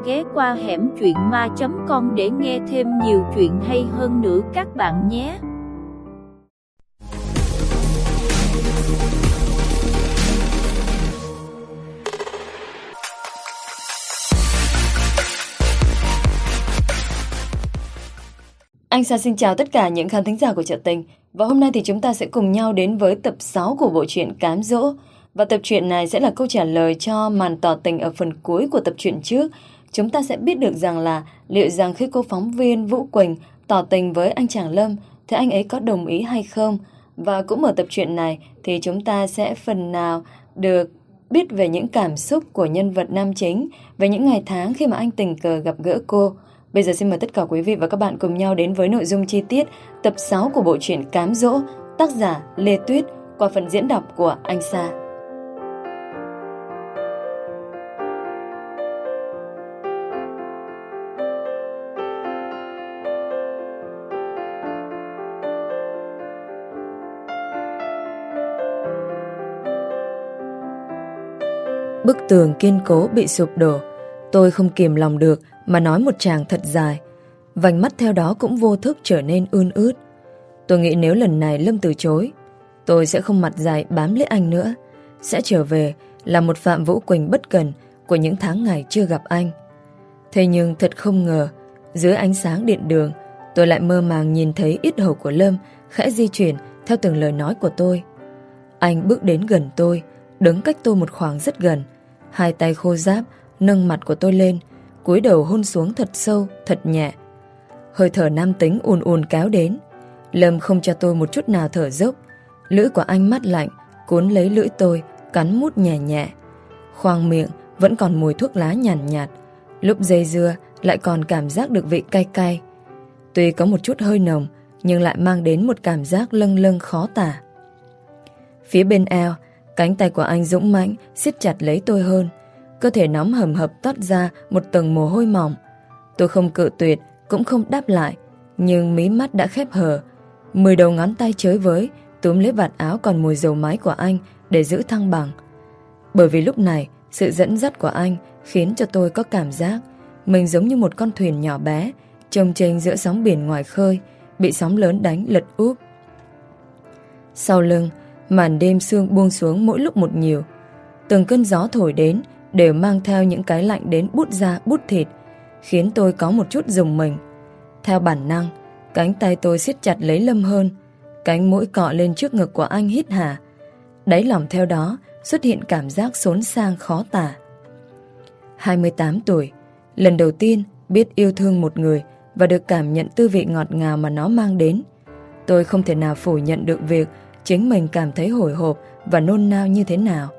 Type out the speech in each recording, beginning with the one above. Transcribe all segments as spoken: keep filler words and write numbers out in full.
ghé qua hẻm truyện ma chấm com để nghe thêm nhiều chuyện hay hơn nữa các bạn nhé. Anh Sa xin chào tất cả những khán thính giả của Chợ Tình. Và hôm nay thì chúng ta sẽ cùng nhau đến với tập sáu của bộ truyện Cám Dỗ. Và tập truyện này sẽ là câu trả lời cho màn tỏ tình ở phần cuối của tập truyện trước. Chúng ta sẽ biết được rằng là liệu rằng khi cô phóng viên Vũ Quỳnh tỏ tình với anh chàng Lâm thì anh ấy có đồng ý hay không. Và cũng ở tập truyện này thì chúng ta sẽ phần nào được biết về những cảm xúc của nhân vật nam chính, về những ngày tháng khi mà anh tình cờ gặp gỡ cô. Bây giờ xin mời tất cả quý vị và các bạn cùng nhau đến với nội dung chi tiết tập sáu của bộ truyện Cám Dỗ, tác giả Lê Tuyết, qua phần diễn đọc của anh Sa. Bức tường kiên cố bị sụp đổ, tôi không kìm lòng được mà nói một tràng thật dài. Vành mắt theo đó cũng vô thức trở nên ươn ướt. Tôi nghĩ nếu lần này Lâm từ chối, tôi sẽ không mặt dày bám lấy anh nữa, sẽ trở về là một Phạm Vũ Quỳnh bất cần của những tháng ngày chưa gặp anh. Thế nhưng thật không ngờ, dưới ánh sáng điện đường, tôi lại mơ màng nhìn thấy yết hầu của Lâm khẽ di chuyển theo từng lời nói của tôi. Anh bước đến gần tôi, đứng cách tôi một khoảng rất gần, hai tay khô ráp nâng mặt của tôi lên, cúi đầu hôn xuống thật sâu, thật nhẹ. Hơi thở nam tính ùn ùn kéo đến. Lâm không cho tôi một chút nào thở dốc. Lưỡi của anh mát lạnh cuốn lấy lưỡi tôi, cắn mút nhẹ nhẹ. Khoang miệng vẫn còn mùi thuốc lá nhàn nhạt, nhạt. Lúc dây dưa lại còn cảm giác được vị cay cay. Tuy có một chút hơi nồng, nhưng lại mang đến một cảm giác lâng lâng khó tả. Phía bên eo, cánh tay của anh dũng mãnh siết chặt lấy tôi hơn. Cơ thể nóng hầm hập toát ra một tầng mồ hôi mỏng. Tôi không cự tuyệt, cũng không đáp lại, nhưng mí mắt đã khép hờ. Mười đầu ngón tay chới với túm lấy vạt áo còn mùi dầu máy của anh để giữ thăng bằng. Bởi vì lúc này sự dẫn dắt của anh khiến cho tôi có cảm giác mình giống như một con thuyền nhỏ bé chông chênh giữa sóng biển ngoài khơi, bị sóng lớn đánh lật úp. Sau lưng, màn đêm sương buông xuống mỗi lúc một nhiều. Từng cơn gió thổi đến đều mang theo những cái lạnh đến bút da bút thịt, khiến tôi có một chút rùng mình. Theo bản năng, cánh tay tôi siết chặt lấy Lâm hơn. Cánh mũi cọ lên trước ngực của anh hít hà. Đáy lòng theo đó xuất hiện cảm giác xốn sang khó tả. hai mươi tám tuổi, lần đầu tiên biết yêu thương một người và được cảm nhận tư vị ngọt ngào mà nó mang đến. Tôi không thể nào phủ nhận được việc chính mình cảm thấy hồi hộp và nôn nao như thế nào.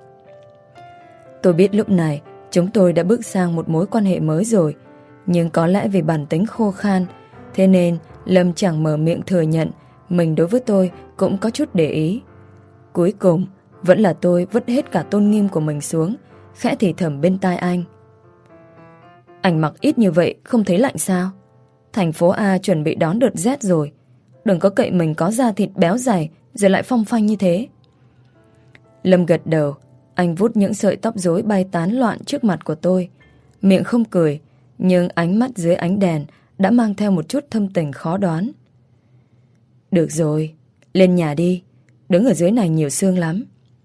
Tôi biết lúc này chúng tôi đã bước sang một mối quan hệ mới rồi, nhưng có lẽ vì bản tính khô khan, thế nên Lâm chẳng mở miệng thừa nhận mình đối với tôi cũng có chút để ý. Cuối cùng, vẫn là tôi vứt hết cả tôn nghiêm của mình xuống, khẽ thì thầm bên tai anh. Anh mặc ít như vậy không thấy lạnh sao? Thành phố A chuẩn bị đón đợt rét rồi. Đừng có cậy mình có da thịt béo dày rồi lại phong phanh như thế. Lâm gật đầu. Anh vuốt những sợi tóc rối bay tán loạn trước mặt của tôi. Miệng không cười, nhưng ánh mắt dưới ánh đèn đã mang theo một chút thâm tình khó đoán. Được rồi, lên nhà đi. Đứng ở dưới này nhiều sương lắm.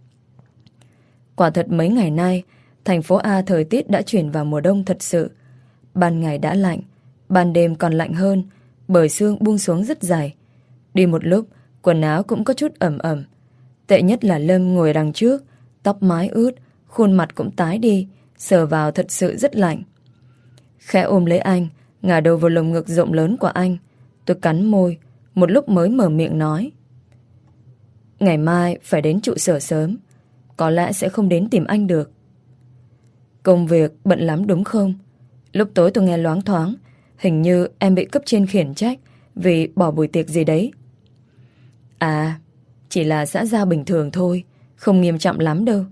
Quả thật mấy ngày nay, thành phố A thời tiết đã chuyển vào mùa đông thật sự. Ban ngày đã lạnh, ban đêm còn lạnh hơn, bởi sương buông xuống rất dày. Đi một lúc, quần áo cũng có chút ẩm ẩm. Tệ nhất là Lâm ngồi đằng trước, tóc mái ướt, khuôn mặt cũng tái đi, sờ vào thật sự rất lạnh. Khẽ ôm lấy anh, ngả đầu vào lồng ngực rộng lớn của anh. Tôi cắn môi, một lúc mới mở miệng nói. Ngày mai phải đến trụ sở sớm, có lẽ sẽ không đến tìm anh được. Công việc bận lắm đúng không? Lúc tối tôi nghe loáng thoáng, hình như em bị cấp trên khiển trách vì bỏ buổi tiệc gì đấy. À, chỉ là xã giao bình thường thôi, không nghiêm trọng lắm đâu.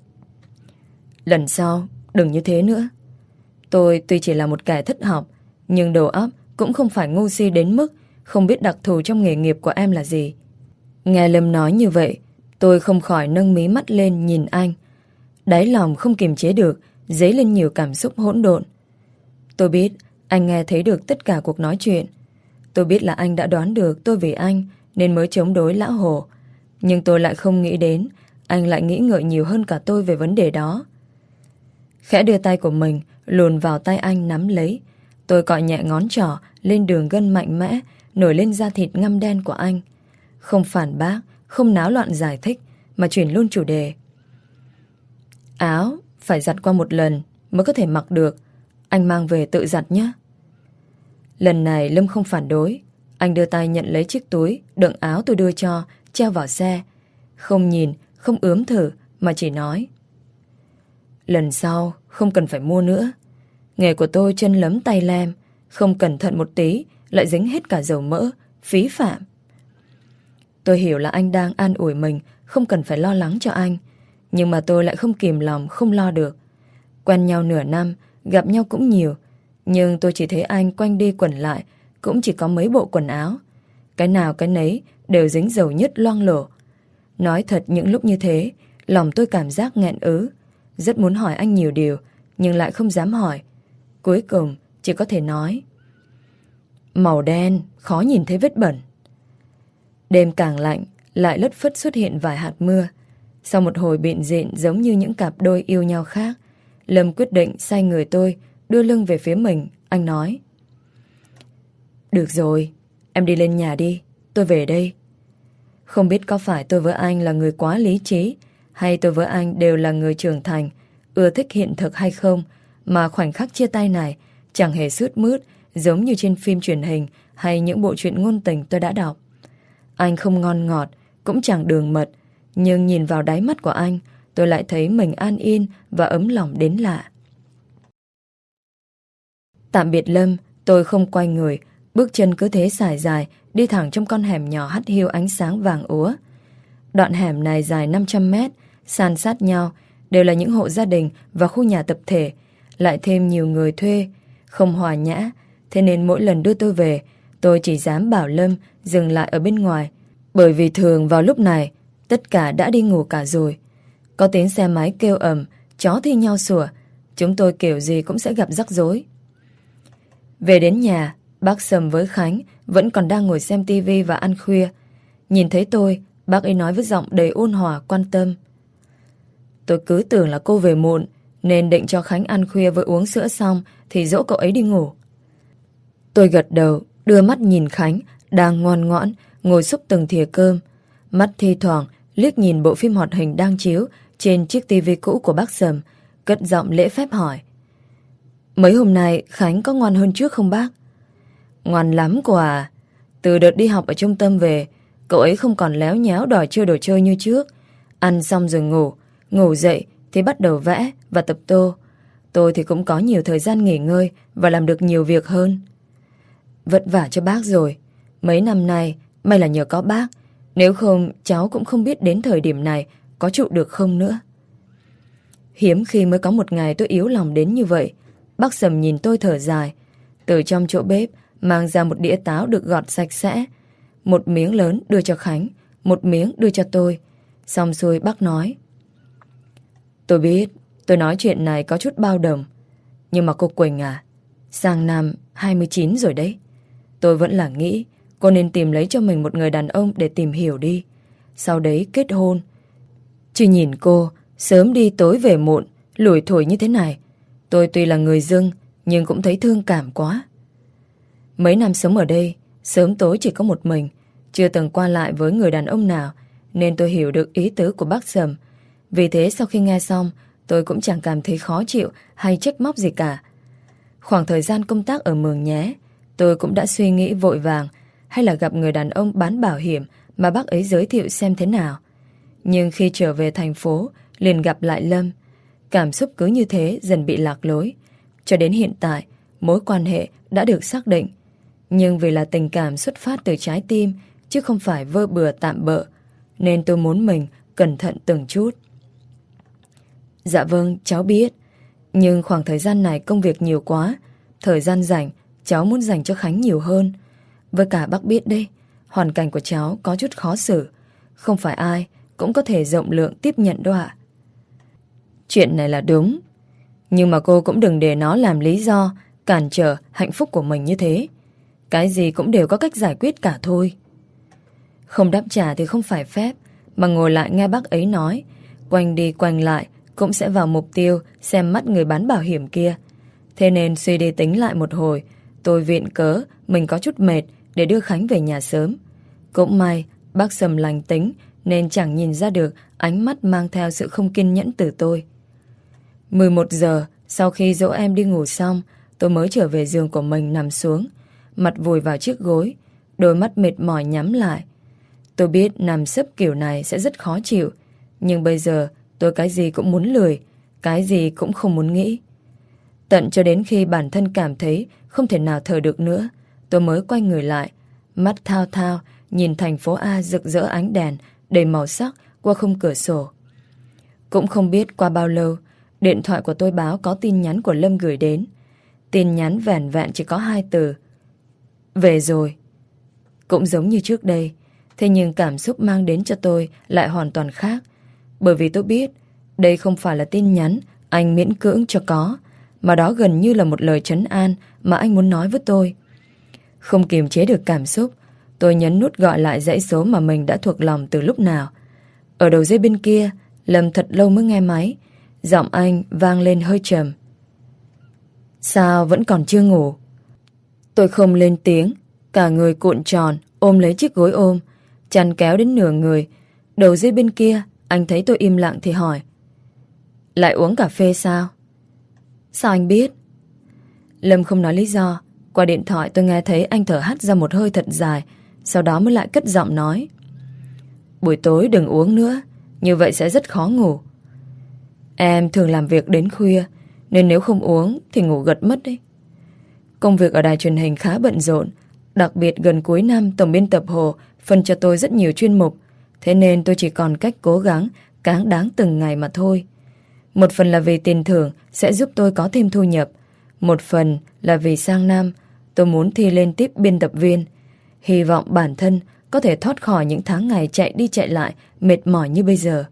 Lần sau, đừng như thế nữa. Tôi tuy chỉ là một kẻ thất học, nhưng đầu óc cũng không phải ngu si đến mức không biết đặc thù trong nghề nghiệp của em là gì. Nghe Lâm nói như vậy, tôi không khỏi nâng mí mắt lên nhìn anh. Đáy lòng không kiềm chế được, dấy lên nhiều cảm xúc hỗn độn. Tôi biết anh nghe thấy được tất cả cuộc nói chuyện. Tôi biết là anh đã đoán được tôi vì anh nên mới chống đối lão Hồ. Nhưng tôi lại không nghĩ đến anh lại nghĩ ngợi nhiều hơn cả tôi về vấn đề đó. Khẽ đưa tay của mình luồn vào tay anh nắm lấy. Tôi cọ nhẹ ngón trỏ lên đường gân mạnh mẽ nổi lên da thịt ngăm đen của anh. Không phản bác, không náo loạn giải thích, mà chuyển luôn chủ đề. Áo phải giặt qua một lần mới có thể mặc được. Anh mang về tự giặt nhé. Lần này Lâm không phản đối. Anh đưa tay nhận lấy chiếc túi đựng áo tôi đưa cho, treo vào xe. Không nhìn, không ướm thử, mà chỉ nói: lần sau không cần phải mua nữa. Nghề của tôi chân lấm tay lem, không cẩn thận một tí lại dính hết cả dầu mỡ, phí phạm. Tôi hiểu là anh đang an ủi mình, không cần phải lo lắng cho anh. Nhưng mà tôi lại không kìm lòng không lo được. Quen nhau nửa năm, gặp nhau cũng nhiều, nhưng tôi chỉ thấy anh quanh đi quẩn lại cũng chỉ có mấy bộ quần áo. Cái nào cái nấy đều dính dầu nhất loang lổ. Nói thật, những lúc như thế lòng tôi cảm giác nghẹn ứ. Rất muốn hỏi anh nhiều điều, nhưng lại không dám hỏi. Cuối cùng chỉ có thể nói: màu đen, khó nhìn thấy vết bẩn. Đêm càng lạnh, lại lất phất xuất hiện vài hạt mưa. Sau một hồi bịn rịn giống như những cặp đôi yêu nhau khác, Lâm quyết định xoay người tôi, đưa lưng về phía mình. Anh nói: được rồi, em đi lên nhà đi, tôi về đây. Không biết có phải tôi với anh là người quá lý trí, hay tôi với anh đều là người trưởng thành, ưa thích hiện thực hay không, mà khoảnh khắc chia tay này chẳng hề sướt mướt giống như trên phim truyền hình hay những bộ truyện ngôn tình tôi đã đọc. Anh không ngon ngọt, cũng chẳng đường mật, nhưng nhìn vào đáy mắt của anh, tôi lại thấy mình an yên và ấm lòng đến lạ. Tạm biệt Lâm, tôi không quay người, bước chân cứ thế sải dài, đi thẳng trong con hẻm nhỏ hắt hiu ánh sáng vàng úa. Đoạn hẻm này dài năm trăm mét, san sát nhau, đều là những hộ gia đình và khu nhà tập thể, lại thêm nhiều người thuê, không hòa nhã. Thế nên mỗi lần đưa tôi về, tôi chỉ dám bảo Lâm dừng lại ở bên ngoài, bởi vì thường vào lúc này tất cả đã đi ngủ cả rồi. Có tiếng xe máy kêu ầm, chó thi nhau sủa, chúng tôi kiểu gì cũng sẽ gặp rắc rối. Về đến nhà, bác Sầm với Khánh vẫn còn đang ngồi xem tivi và ăn khuya. Nhìn thấy tôi, bác ấy nói với giọng đầy ôn hòa quan tâm: tôi cứ tưởng là cô về muộn, nên định cho Khánh ăn khuya với uống sữa xong thì dỗ cậu ấy đi ngủ. Tôi gật đầu, đưa mắt nhìn Khánh đang ngoan ngoãn ngồi xúc từng thìa cơm, mắt thi thoảng liếc nhìn bộ phim hoạt hình đang chiếu trên chiếc tivi cũ của bác Sầm, cất giọng lễ phép hỏi: mấy hôm nay Khánh có ngoan hơn trước không bác? Ngoan lắm cô à. Từ đợt đi học ở trung tâm về, cậu ấy không còn léo nhéo đòi chơi đồ chơi như trước. Ăn xong rồi ngủ, ngủ dậy thì bắt đầu vẽ và tập tô. Tôi thì cũng có nhiều thời gian nghỉ ngơi và làm được nhiều việc hơn. Vất vả cho bác rồi. Mấy năm nay may là nhờ có bác, nếu không cháu cũng không biết đến thời điểm này có trụ được không nữa. Hiếm khi mới có một ngày tôi yếu lòng đến như vậy. Bác Sầm nhìn tôi thở dài, từ trong chỗ bếp mang ra một đĩa táo được gọt sạch sẽ. Một miếng lớn đưa cho Khánh, một miếng đưa cho tôi. Xong xuôi bác nói: tôi biết tôi nói chuyện này có chút bao đồng, nhưng mà cô Quỳnh à, sang năm hai mươi chín rồi đấy. Tôi vẫn là nghĩ cô nên tìm lấy cho mình một người đàn ông để tìm hiểu đi, sau đấy kết hôn. Chứ nhìn cô sớm đi tối về muộn, lủi thủi như thế này, tôi tuy là người dưng nhưng cũng thấy thương cảm quá. Mấy năm sống ở đây, sớm tối chỉ có một mình, chưa từng qua lại với người đàn ông nào, nên tôi hiểu được ý tứ của bác Sầm. Vì thế sau khi nghe xong, tôi cũng chẳng cảm thấy khó chịu hay trách móc gì cả. Khoảng thời gian công tác ở Mường Nhé, tôi cũng đã suy nghĩ vội vàng hay là gặp người đàn ông bán bảo hiểm mà bác ấy giới thiệu xem thế nào. Nhưng khi trở về thành phố, liền gặp lại Lâm. Cảm xúc cứ như thế dần bị lạc lối. Cho đến hiện tại, mối quan hệ đã được xác định. Nhưng vì là tình cảm xuất phát từ trái tim, chứ không phải vơ bừa tạm bợ, nên tôi muốn mình cẩn thận từng chút. Dạ vâng, cháu biết. Nhưng khoảng thời gian này công việc nhiều quá, thời gian rảnh cháu muốn dành cho Khánh nhiều hơn. Với cả bác biết đấy, hoàn cảnh của cháu có chút khó xử, không phải ai cũng có thể rộng lượng tiếp nhận đâu ạ. Chuyện này là đúng, nhưng mà cô cũng đừng để nó làm lý do cản trở hạnh phúc của mình như thế. Cái gì cũng đều có cách giải quyết cả thôi. Không đáp trả thì không phải phép, mà ngồi lại nghe bác ấy nói, quanh đi quanh lại cũng sẽ vào mục tiêu xem mắt người bán bảo hiểm kia. Thế nên suy đi tính lại một hồi, tôi viện cớ mình có chút mệt để đưa Khánh về nhà sớm. Cũng may bác Sầm lành tính nên chẳng nhìn ra được ánh mắt mang theo sự không kiên nhẫn từ tôi. mười một giờ sau khi dỗ em đi ngủ xong, tôi mới trở về giường của mình nằm xuống, mặt vùi vào chiếc gối, đôi mắt mệt mỏi nhắm lại. Tôi biết nằm sấp kiểu này sẽ rất khó chịu, nhưng bây giờ tôi cái gì cũng muốn lười, cái gì cũng không muốn nghĩ. Tận cho đến khi bản thân cảm thấy không thể nào thở được nữa, tôi mới quay người lại, mắt thao thao nhìn thành phố A rực rỡ ánh đèn đầy màu sắc qua khung cửa sổ. Cũng không biết qua bao lâu, điện thoại của tôi báo có tin nhắn của Lâm gửi đến. Tin nhắn vẻn vẹn chỉ có hai từ: về rồi. Cũng giống như trước đây, thế nhưng cảm xúc mang đến cho tôi lại hoàn toàn khác. Bởi vì tôi biết đây không phải là tin nhắn anh miễn cưỡng cho có, mà đó gần như là một lời trấn an mà anh muốn nói với tôi. Không kiềm chế được cảm xúc, tôi nhấn nút gọi lại dãy số mà mình đã thuộc lòng từ lúc nào. Ở đầu dây bên kia, Lâm thật lâu mới nghe máy. Giọng anh vang lên hơi trầm: sao vẫn còn chưa ngủ? Tôi không lên tiếng, cả người cuộn tròn ôm lấy chiếc gối ôm, chăn kéo đến nửa người. Đầu dây bên kia, anh thấy tôi im lặng thì hỏi: lại uống cà phê sao? Sao anh biết? Lâm không nói lý do. Qua điện thoại tôi nghe thấy anh thở hắt ra một hơi thật dài, sau đó mới lại cất giọng nói: buổi tối đừng uống nữa, như vậy sẽ rất khó ngủ. Em thường làm việc đến khuya, nên nếu không uống thì ngủ gật mất đấy. Công việc ở đài truyền hình khá bận rộn, đặc biệt gần cuối năm tổng biên tập Hồ phân cho tôi rất nhiều chuyên mục, thế nên tôi chỉ còn cách cố gắng cáng đáng từng ngày mà thôi. Một phần là vì tiền thưởng sẽ giúp tôi có thêm thu nhập, một phần là vì sang năm tôi muốn thi lên tiếp biên tập viên, hy vọng bản thân có thể thoát khỏi những tháng ngày chạy đi chạy lại mệt mỏi như bây giờ.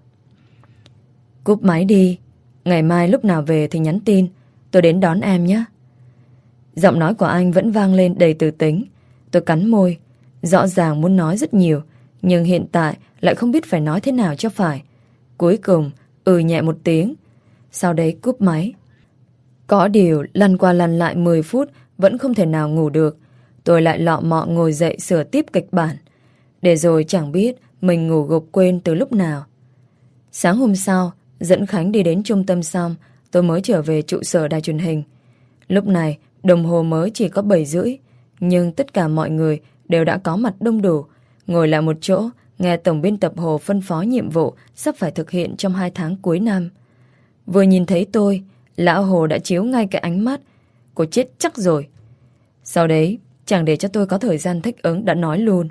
Cúp máy đi, ngày mai lúc nào về thì nhắn tin, tôi đến đón em nhé. Giọng nói của anh vẫn vang lên đầy từ tính. Tôi cắn môi, rõ ràng muốn nói rất nhiều, nhưng hiện tại lại không biết phải nói thế nào cho phải. Cuối cùng ừ nhẹ một tiếng, sau đấy cúp máy. Có điều lăn qua lăn lại mười phút vẫn không thể nào ngủ được. Tôi lại lọ mọ ngồi dậy sửa tiếp kịch bản, để rồi chẳng biết mình ngủ gục quên từ lúc nào. Sáng hôm sau, dẫn Khánh đi đến trung tâm xong, tôi mới trở về trụ sở đài truyền hình. Lúc này đồng hồ mới chỉ có bảy rưỡi, nhưng tất cả mọi người đều đã có mặt đông đủ, ngồi lại một chỗ nghe tổng biên tập Hồ phân phó nhiệm vụ sắp phải thực hiện trong hai tháng cuối năm. Vừa nhìn thấy tôi, lão Hồ đã chiếu ngay cái ánh mắt: cô chết chắc rồi. Sau đấy chẳng để cho tôi có thời gian thích ứng đã nói luôn: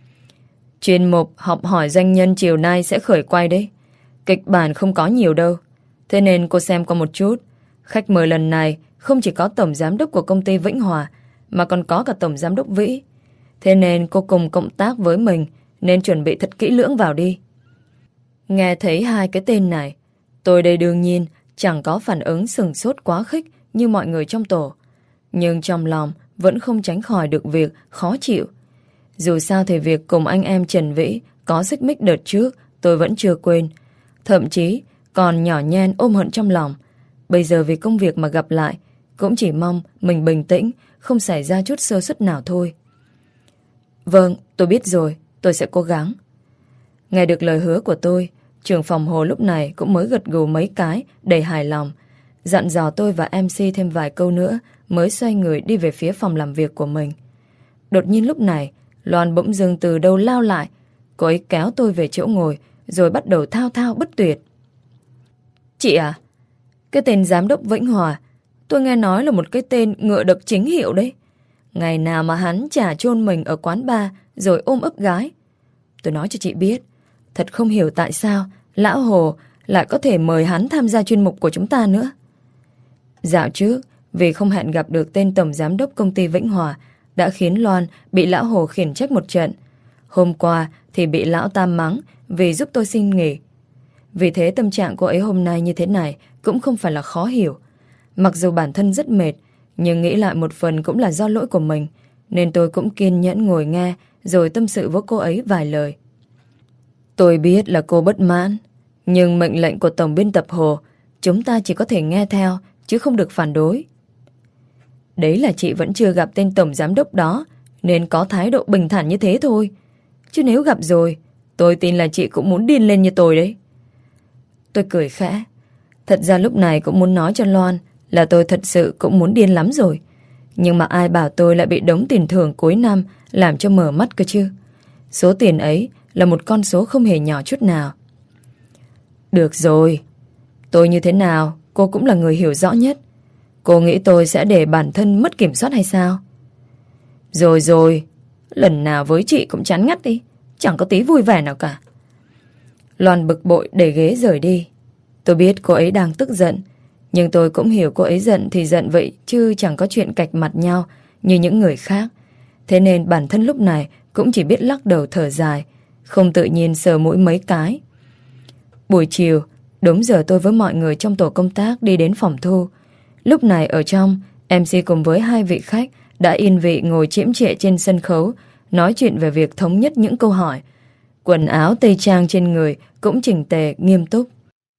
chuyên mục học hỏi doanh nhân chiều nay sẽ khởi quay đấy. Kịch bản không có nhiều đâu, thế nên cô xem qua một chút. Khách mời lần này không chỉ có tổng giám đốc của công ty Vĩnh Hòa, mà còn có cả tổng giám đốc Vĩ. Thế nên cô cùng cộng tác với mình, nên chuẩn bị thật kỹ lưỡng vào đi. Nghe thấy hai cái tên này, tôi đây đương nhiên chẳng có phản ứng sửng sốt quá khích như mọi người trong tổ, nhưng trong lòng vẫn không tránh khỏi được việc khó chịu. Dù sao thì việc cùng anh em Trần Vĩ có xích mích đợt trước tôi vẫn chưa quên, thậm chí còn nhỏ nhen ôm hận trong lòng. Bây giờ vì công việc mà gặp lại, cũng chỉ mong mình bình tĩnh, không xảy ra chút sơ suất nào thôi. Vâng, tôi biết rồi, tôi sẽ cố gắng. Nghe được lời hứa của tôi, trưởng phòng Hồ lúc này cũng mới gật gù mấy cái đầy hài lòng, dặn dò tôi và em xê thêm vài câu nữa mới xoay người đi về phía phòng làm việc của mình. Đột nhiên lúc này Loan bỗng dưng từ đâu lao lại. Cô ấy kéo tôi về chỗ ngồi, rồi bắt đầu thao thao bất tuyệt: chị à, cái tên giám đốc Vĩnh Hòa, tôi nghe nói là một cái tên ngựa đực chính hiệu đấy. Ngày nào mà hắn chả chôn mình ở quán bar rồi ôm ấp gái. Tôi nói cho chị biết, thật không hiểu tại sao lão Hồ lại có thể mời hắn tham gia chuyên mục của chúng ta nữa. Dạo trước, vì không hẹn gặp được tên tổng giám đốc công ty Vĩnh Hòa, đã khiến Loan bị lão Hồ khiển trách một trận. Hôm qua thì bị lão Tam mắng vì giúp tôi xin nghỉ. Vì thế tâm trạng cô ấy hôm nay như thế này cũng không phải là khó hiểu. Mặc dù bản thân rất mệt, Nhưng nghĩ lại một phần cũng là do lỗi của mình, nên tôi cũng kiên nhẫn ngồi nghe rồi tâm sự với cô ấy vài lời. Tôi biết là cô bất mãn, nhưng mệnh lệnh của tổng biên tập Hồ chúng ta chỉ có thể nghe theo, chứ không được phản đối. Đấy là chị vẫn chưa gặp tên tổng giám đốc đó, nên có thái độ bình thản như thế thôi. Chứ nếu gặp rồi, tôi tin là chị cũng muốn điên lên như tôi đấy. Tôi cười khẽ. Thật ra lúc này cũng muốn nói cho Loan là tôi thật sự cũng muốn điên lắm rồi. Nhưng mà ai bảo tôi lại bị đống tiền thưởng cuối năm làm cho mở mắt cơ chứ. Số tiền ấy là một con số không hề nhỏ chút nào. Được rồi, tôi như thế nào cô cũng là người hiểu rõ nhất. Cô nghĩ tôi sẽ để bản thân mất kiểm soát hay sao? Rồi rồi, lần nào với chị cũng chán ngắt đi, chẳng có tí vui vẻ nào cả. Loan bực bội để ghế rời đi. Tôi biết cô ấy đang tức giận, nhưng tôi cũng hiểu cô ấy giận thì giận vậy, chứ chẳng có chuyện cạch mặt nhau như những người khác. Thế nên bản thân lúc này cũng chỉ biết lắc đầu thở dài, không tự nhiên sờ mũi mấy cái. Buổi chiều, đúng giờ tôi với mọi người trong tổ công tác đi đến phòng thu. Lúc này ở trong, em xê cùng với hai vị khách đã yên vị ngồi chiếm trệ trên sân khấu, nói chuyện về việc thống nhất những câu hỏi. Quần áo tây trang trên người cũng chỉnh tề, nghiêm túc.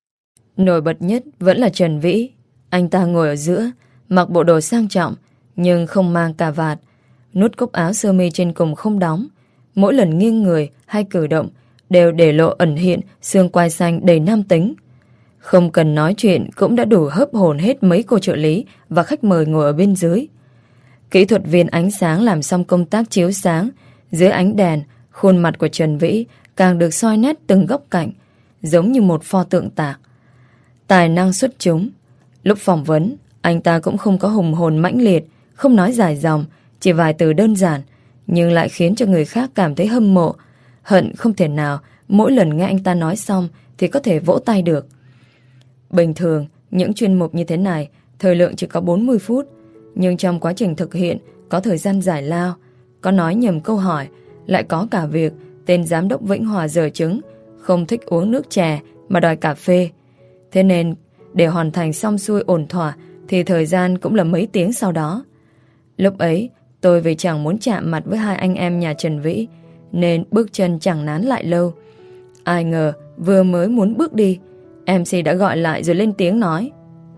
Nổi bật nhất vẫn là Trần Vĩ. Anh ta ngồi ở giữa, mặc bộ đồ sang trọng, nhưng không mang cà vạt. Nút cúc áo sơ mi trên cùng không đóng. Mỗi lần nghiêng người hay cử động đều để lộ ẩn hiện xương quai xanh đầy nam tính. Không cần nói chuyện cũng đã đủ hấp hồn hết mấy cô trợ lý và khách mời ngồi ở bên dưới. Kỹ thuật viên ánh sáng làm xong công tác chiếu sáng. Dưới ánh đèn, khuôn mặt của Trần Vĩ càng được soi nét từng góc cạnh, giống như một pho tượng tạc. Tài năng xuất chúng. Lúc phỏng vấn, anh ta cũng không có hùng hồn mãnh liệt, không nói dài dòng, chỉ vài từ đơn giản, nhưng lại khiến cho người khác cảm thấy hâm mộ, hận không thể nào mỗi lần nghe anh ta nói xong thì có thể vỗ tay được. Bình thường, những chuyên mục như thế này, thời lượng chỉ có bốn mươi phút, nhưng trong quá trình thực hiện có thời gian giải lao, có nói nhầm câu hỏi, lại có cả việc tên giám đốc Vĩnh Hòa dở chứng, không thích uống nước chè mà đòi cà phê. Thế nên, để hoàn thành xong xuôi ổn thỏa thì thời gian cũng là mấy tiếng sau đó. Lúc ấy, tôi vì chẳng muốn chạm mặt với hai anh em nhà Trần Vĩ, nên bước chân chẳng nán lại lâu. Ai ngờ, vừa mới muốn bước đi, em xê đã gọi lại rồi lên tiếng nói: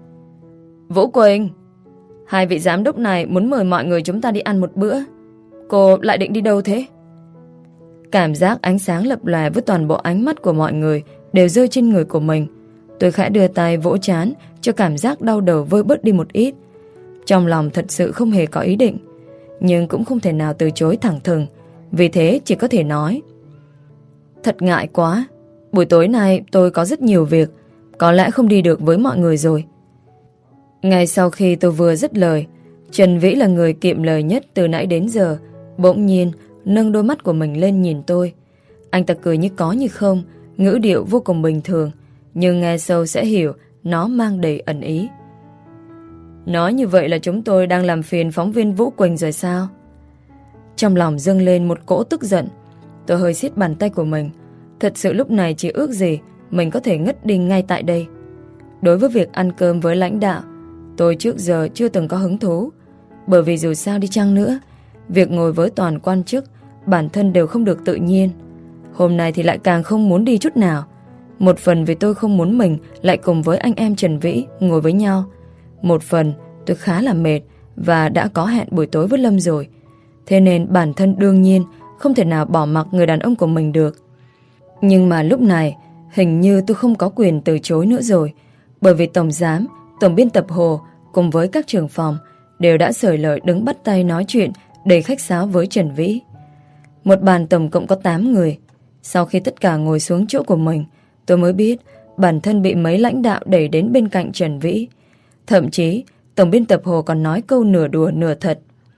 Vũ Quỳnh, hai vị giám đốc này muốn mời mọi người chúng ta đi ăn một bữa. Cô lại định đi đâu thế? Cảm giác ánh sáng lập lòe với toàn bộ ánh mắt của mọi người đều rơi trên người của mình. Tôi khẽ đưa tay vỗ trán cho cảm giác đau đầu vơi bớt đi một ít. Trong lòng thật sự không hề có ý định, nhưng cũng không thể nào từ chối thẳng thừng. Vì thế chỉ có thể nói: Thật ngại quá, buổi tối nay tôi có rất nhiều việc, có lẽ không đi được với mọi người rồi. Ngay sau khi tôi vừa dứt lời, Trần Vĩ là người kiệm lời nhất từ nãy đến giờ, bỗng nhiên nâng đôi mắt của mình lên nhìn tôi. Anh ta cười như có như không, ngữ điệu vô cùng bình thường, nhưng nghe sâu sẽ hiểu nó mang đầy ẩn ý. Nói như vậy là chúng tôi đang làm phiền phóng viên Vũ Quỳnh rồi sao? Trong lòng dâng lên một cỗ tức giận. Tôi hơi siết bàn tay của mình. Thật sự lúc này chỉ ước gì mình có thể ngất đi ngay tại đây. Đối với việc ăn cơm với lãnh đạo, tôi trước giờ chưa từng có hứng thú. Bởi vì dù sao đi chăng nữa, việc ngồi với toàn quan chức bản thân đều không được tự nhiên. Hôm nay thì lại càng không muốn đi chút nào. Một phần vì tôi không muốn mình lại cùng với anh em Trần Vĩ ngồi với nhau. Một phần tôi khá là mệt và đã có hẹn buổi tối với Lâm rồi. Thế nên bản thân đương nhiên không thể nào bỏ mặc người đàn ông của mình được. Nhưng mà lúc này hình như tôi không có quyền từ chối nữa rồi. Bởi vì tổng giám, tổng biên tập Hồ cùng với các trưởng phòng đều đã sởi lời đứng bắt tay nói chuyện đầy khách sáo với Trần Vĩ. Một bàn tổng cộng có tám người. Sau khi tất cả ngồi xuống chỗ của mình, tôi mới biết bản thân bị mấy lãnh đạo đẩy đến bên cạnh Trần Vĩ. Thậm chí tổng biên tập Hồ còn nói câu nửa đùa nửa thật: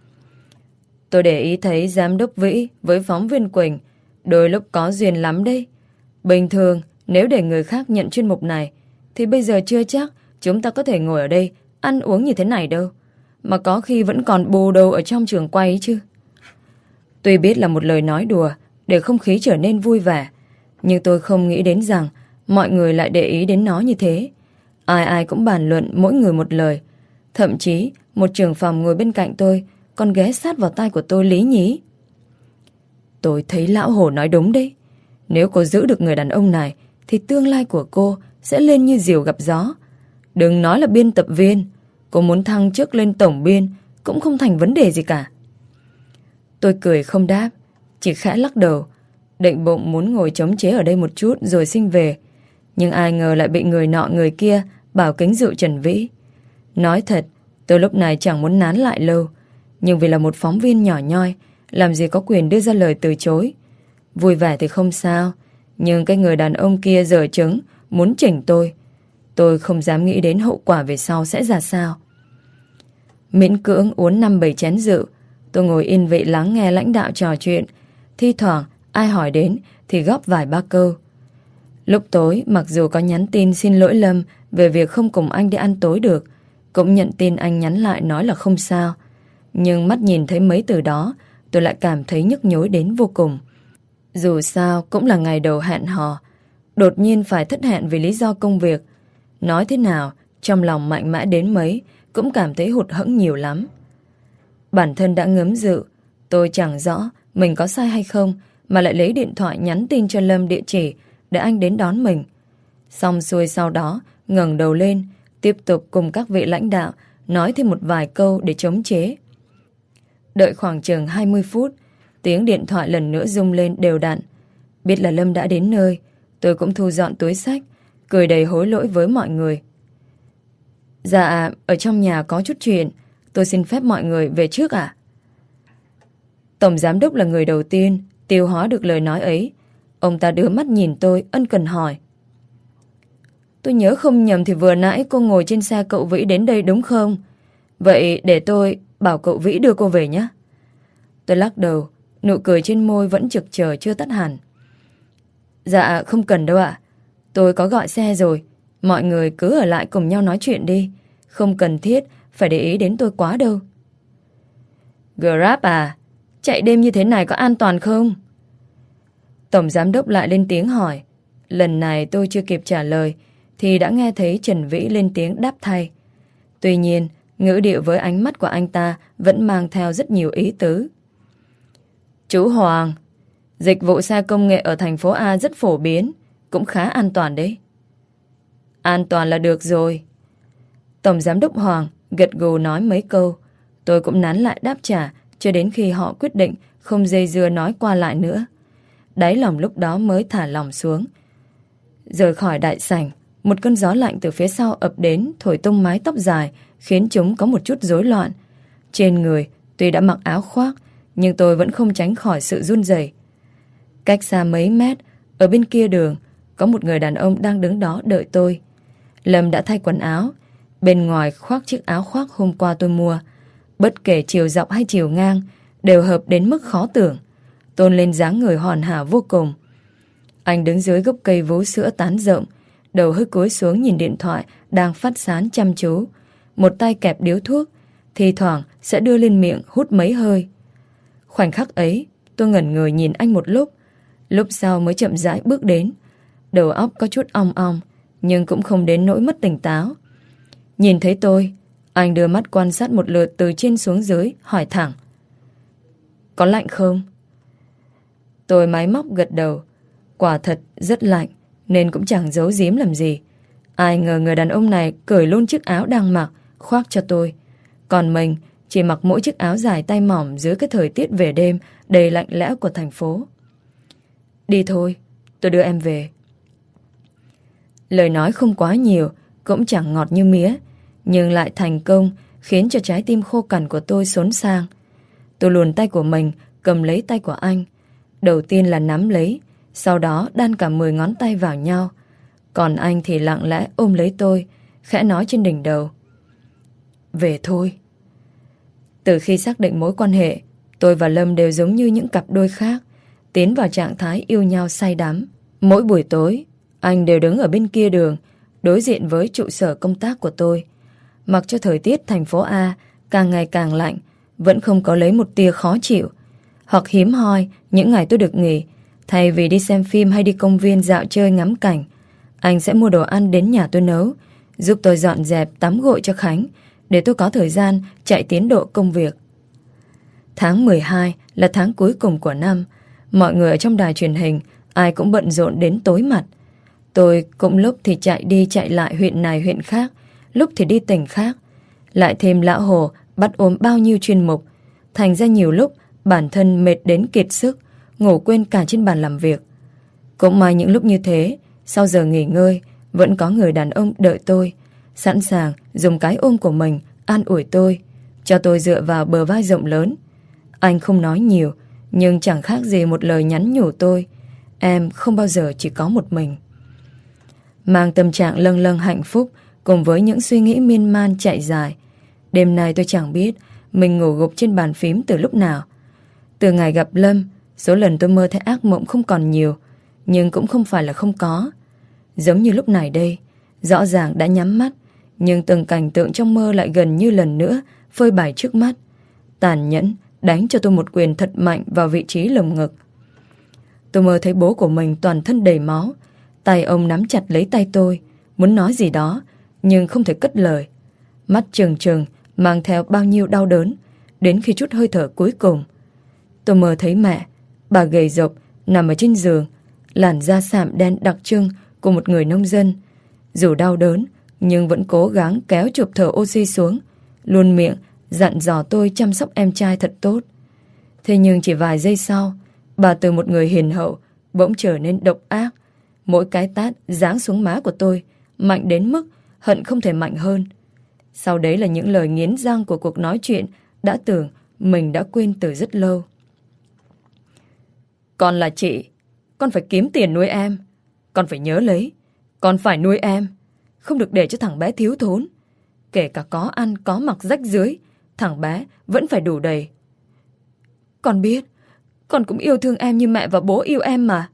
Tôi để ý thấy giám đốc Vĩ với phóng viên Quỳnh đôi lúc có duyên lắm đấy. Bình thường nếu để người khác nhận chuyên mục này thì bây giờ chưa chắc chúng ta có thể ngồi ở đây ăn uống như thế này đâu, mà có khi vẫn còn bù đầu ở trong trường quay ấy chứ. Tuy biết là một lời nói đùa để không khí trở nên vui vẻ, nhưng tôi không nghĩ đến rằng mọi người lại để ý đến nó như thế. Ai ai cũng bàn luận mỗi người một lời. Thậm chí Một trưởng phòng ngồi bên cạnh tôi còn ghé sát vào tai của tôi lý nhí. Tôi thấy lão Hồ nói đúng đấy. Nếu cô giữ được người đàn ông này thì tương lai của cô sẽ lên như diều gặp gió. Đừng nói là biên tập viên, cô muốn thăng chức lên tổng biên cũng không thành vấn đề gì cả. Tôi cười không đáp, chỉ khẽ lắc đầu, định bụng muốn ngồi chống chế ở đây một chút rồi xin về. Nhưng ai ngờ lại bị người nọ người kia bảo kính dụ Trần Vĩ. Nói thật, tôi lúc này chẳng muốn nán lại lâu, nhưng vì là một phóng viên nhỏ nhoi, làm gì có quyền đưa ra lời từ chối. Vui vẻ thì không sao, nhưng cái người đàn ông kia dở trứng muốn chỉnh tôi. Tôi không dám nghĩ đến hậu quả về sau sẽ ra sao. Miễn cưỡng uống năm bảy chén rượu, tôi ngồi yên vị lắng nghe lãnh đạo trò chuyện. Thi thoảng ai hỏi đến thì góp vài ba câu. Lúc tối mặc dù có nhắn tin xin lỗi Lâm về việc không cùng anh đi ăn tối được, cũng nhận tin anh nhắn lại nói là không sao. Nhưng mắt nhìn thấy mấy từ đó, tôi lại cảm thấy nhức nhối đến vô cùng. Dù sao cũng là ngày đầu hẹn hò, đột nhiên phải thất hẹn vì lý do công việc. Nói thế nào, trong lòng mạnh mẽ đến mấy cũng cảm thấy hụt hẫng nhiều lắm. Bản thân đã ngấm rượu, tôi chẳng rõ mình có sai hay không mà lại lấy điện thoại nhắn tin cho Lâm địa chỉ để anh đến đón mình. Xong xuôi sau đó ngẩng đầu lên, tiếp tục cùng các vị lãnh đạo nói thêm một vài câu để chống chế. Đợi khoảng chừng hai mươi phút, tiếng điện thoại lần nữa rung lên đều đặn. Biết là Lâm đã đến nơi, tôi cũng thu dọn túi xách, cười đầy hối lỗi với mọi người. Dạ, ở trong nhà có chút chuyện, tôi xin phép mọi người về trước ạ. Tổng giám đốc là người đầu tiên tiêu hóa được lời nói ấy. Ông ta đưa mắt nhìn tôi ân cần hỏi. Tôi nhớ không nhầm thì vừa nãy cô ngồi trên xe cậu Vĩ đến đây đúng không? Vậy để tôi bảo cậu Vĩ đưa cô về nhé. Tôi lắc đầu, nụ cười trên môi vẫn trực chờ chưa tắt hẳn. Dạ không cần đâu ạ. Tôi có gọi xe rồi. Mọi người cứ ở lại cùng nhau nói chuyện đi. Không cần thiết phải để ý đến tôi quá đâu. Grab à? Chạy đêm như thế này có an toàn không? Tổng giám đốc lại lên tiếng hỏi. Lần này tôi chưa kịp trả lời thì đã nghe thấy Trần Vĩ lên tiếng đáp thay. Tuy nhiên, ngữ điệu với ánh mắt của anh ta vẫn mang theo rất nhiều ý tứ. Chú Hoàng, dịch vụ xe công nghệ ở thành phố A rất phổ biến, cũng khá an toàn đấy. An toàn là được rồi. Tổng giám đốc Hoàng gật gù nói mấy câu. Tôi cũng nán lại đáp trả cho đến khi họ quyết định không dây dưa nói qua lại nữa. Đáy lòng lúc đó mới thả lòng xuống. Rời khỏi đại sảnh, một cơn gió lạnh từ phía sau ập đến thổi tung mái tóc dài, khiến chúng có một chút rối loạn. Trên người tuy đã mặc áo khoác, nhưng tôi vẫn không tránh khỏi sự run rẩy. Cách xa mấy mét, ở bên kia đường có một người đàn ông đang đứng đó đợi tôi. Lâm đã thay quần áo, bên ngoài khoác chiếc áo khoác hôm qua tôi mua. Bất kể chiều dọc hay chiều ngang đều hợp đến mức khó tưởng, tôn lên dáng người hoàn hảo vô cùng. Anh đứng dưới gốc cây vú sữa tán rộng, đầu hơi cúi xuống nhìn điện thoại đang phát sáng chăm chú. Một tay kẹp điếu thuốc, thi thoảng sẽ đưa lên miệng hút mấy hơi. Khoảnh khắc ấy, tôi ngẩn người nhìn anh một lúc, lúc sau mới chậm rãi bước đến. Đầu óc có chút ong ong, nhưng cũng không đến nỗi mất tỉnh táo. Nhìn thấy tôi, anh đưa mắt quan sát một lượt từ trên xuống dưới, hỏi thẳng. Có lạnh không? Tôi máy móc gật đầu. Quả thật rất lạnh, nên cũng chẳng giấu giếm làm gì. Ai ngờ người đàn ông này cởi luôn chiếc áo đang mặc, khoác cho tôi. Còn mình chỉ mặc mỗi chiếc áo dài tay mỏng dưới cái thời tiết về đêm đầy lạnh lẽo của thành phố. Đi thôi, tôi đưa em về. Lời nói không quá nhiều, cũng chẳng ngọt như mía, nhưng lại thành công khiến cho trái tim khô cằn của tôi xốn sang. Tôi luồn tay của mình cầm lấy tay của anh. Đầu tiên là nắm lấy, sau đó đan cả mười ngón tay vào nhau. Còn anh thì lặng lẽ ôm lấy tôi, khẽ nói trên đỉnh đầu. Về thôi. Từ khi xác định mối quan hệ, tôi và Lâm đều giống như những cặp đôi khác, tiến vào trạng thái yêu nhau say đắm. Mỗi buổi tối, anh đều đứng ở bên kia đường, đối diện với trụ sở công tác của tôi. Mặc cho thời tiết thành phố A càng ngày càng lạnh, vẫn không có lấy một tia khó chịu. Hoặc hiếm hoi, những ngày tôi được nghỉ, thay vì đi xem phim hay đi công viên dạo chơi ngắm cảnh, anh sẽ mua đồ ăn đến nhà tôi nấu, giúp tôi dọn dẹp tắm gội cho Khánh, để tôi có thời gian chạy tiến độ công việc. Tháng mười hai là tháng cuối cùng của năm. Mọi người ở trong đài truyền hình ai cũng bận rộn đến tối mặt. Tôi cũng lúc thì chạy đi chạy lại huyện này huyện khác, lúc thì đi tỉnh khác. Lại thêm lão Hồ bắt ôm bao nhiêu chuyên mục. Thành ra nhiều lúc bản thân mệt đến kiệt sức, ngủ quên cả trên bàn làm việc. Cũng may những lúc như thế, sau giờ nghỉ ngơi vẫn có người đàn ông đợi tôi, sẵn sàng dùng cái ôm của mình an ủi tôi, cho tôi dựa vào bờ vai rộng lớn. Anh không nói nhiều, nhưng chẳng khác gì một lời nhắn nhủ tôi: em không bao giờ chỉ có một mình. Mang tâm trạng lâng lâng hạnh phúc cùng với những suy nghĩ miên man chạy dài, đêm nay tôi chẳng biết mình ngủ gục trên bàn phím từ lúc nào. Từ ngày gặp Lâm, số lần tôi mơ thấy ác mộng không còn nhiều, nhưng cũng không phải là không có. Giống như lúc này đây, rõ ràng đã nhắm mắt, nhưng từng cảnh tượng trong mơ lại gần như lần nữa phơi bày trước mắt, tàn nhẫn đánh cho tôi một quyền thật mạnh vào vị trí lồng ngực. Tôi mơ thấy bố của mình toàn thân đầy máu, tay ông nắm chặt lấy tay tôi, muốn nói gì đó nhưng không thể cất lời. Mắt trừng trừng mang theo bao nhiêu đau đớn, đến khi chút hơi thở cuối cùng. Tôi mơ thấy mẹ, bà gầy rộc nằm ở trên giường, làn da sạm đen đặc trưng của một người nông dân. Dù đau đớn nhưng vẫn cố gắng kéo chụp thở oxy xuống, luôn miệng dặn dò tôi chăm sóc em trai thật tốt. Thế nhưng chỉ vài giây sau, bà từ một người hiền hậu bỗng trở nên độc ác. Mỗi cái tát giáng xuống má của tôi mạnh đến mức hận không thể mạnh hơn. Sau đấy là những lời nghiến răng của cuộc nói chuyện đã tưởng mình đã quên từ rất lâu. Con là chị, con phải kiếm tiền nuôi em. Con phải nhớ lấy, con phải nuôi em, không được để cho thằng bé thiếu thốn. Kể cả có ăn có mặc rách rưới, thằng bé vẫn phải đủ đầy. Con biết, con cũng yêu thương em như mẹ và bố yêu em mà.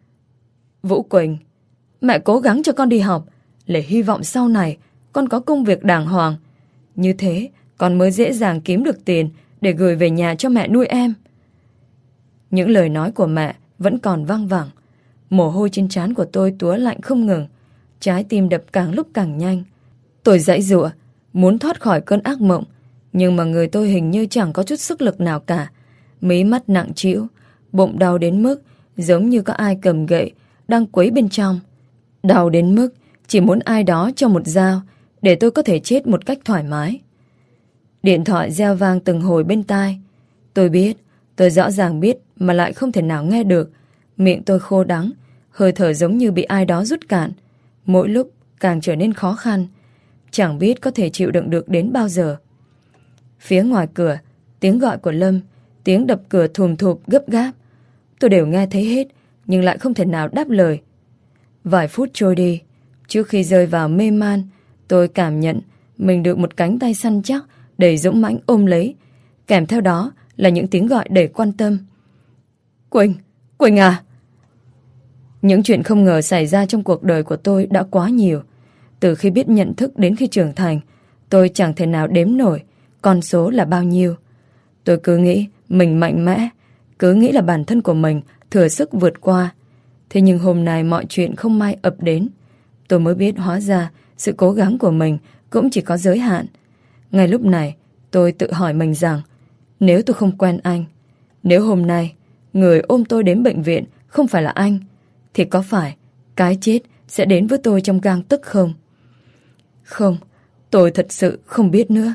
Vũ Quỳnh, mẹ cố gắng cho con đi học, để hy vọng sau này con có công việc đàng hoàng. Như thế con mới dễ dàng kiếm được tiền để gửi về nhà cho mẹ nuôi em. Những lời nói của mẹ vẫn còn văng vẳng. Mồ hôi trên trán của tôi túa lạnh không ngừng, trái tim đập càng lúc càng nhanh. Tôi giãy giụa muốn thoát khỏi cơn ác mộng, nhưng mà người tôi hình như chẳng có chút sức lực nào cả. Mí mắt nặng trĩu, bụng đau đến mức giống như có ai cầm gậy đang quấy bên trong. Đau đến mức chỉ muốn ai đó cho một dao để tôi có thể chết một cách thoải mái. Điện thoại reo vang từng hồi bên tai. Tôi biết, tôi rõ ràng biết mà lại không thể nào nghe được. Miệng tôi khô đắng, hơi thở giống như bị ai đó rút cạn. Mỗi lúc càng trở nên khó khăn, chẳng biết có thể chịu đựng được đến bao giờ. Phía ngoài cửa, tiếng gọi của Lâm, tiếng đập cửa thùm thụp gấp gáp, tôi đều nghe thấy hết, nhưng lại không thể nào đáp lời. Vài phút trôi đi, trước khi rơi vào mê man, tôi cảm nhận mình được một cánh tay săn chắc đầy dũng mãnh ôm lấy, kèm theo đó là những tiếng gọi đầy quan tâm. Quỳnh, Quỳnh à! Những chuyện không ngờ xảy ra trong cuộc đời của tôi đã quá nhiều. Từ khi biết nhận thức đến khi trưởng thành, tôi chẳng thể nào đếm nổi con số là bao nhiêu. Tôi cứ nghĩ mình mạnh mẽ, cứ nghĩ là bản thân của mình thừa sức vượt qua. Thế nhưng hôm nay mọi chuyện không may ập đến. Tôi mới biết hóa ra sự cố gắng của mình cũng chỉ có giới hạn. Ngay lúc này, tôi tự hỏi mình rằng, nếu tôi không quen anh, nếu hôm nay người ôm tôi đến bệnh viện không phải là anh, thì có phải cái chết sẽ đến với tôi trong gang tấc không? Không, tôi thật sự không biết nữa.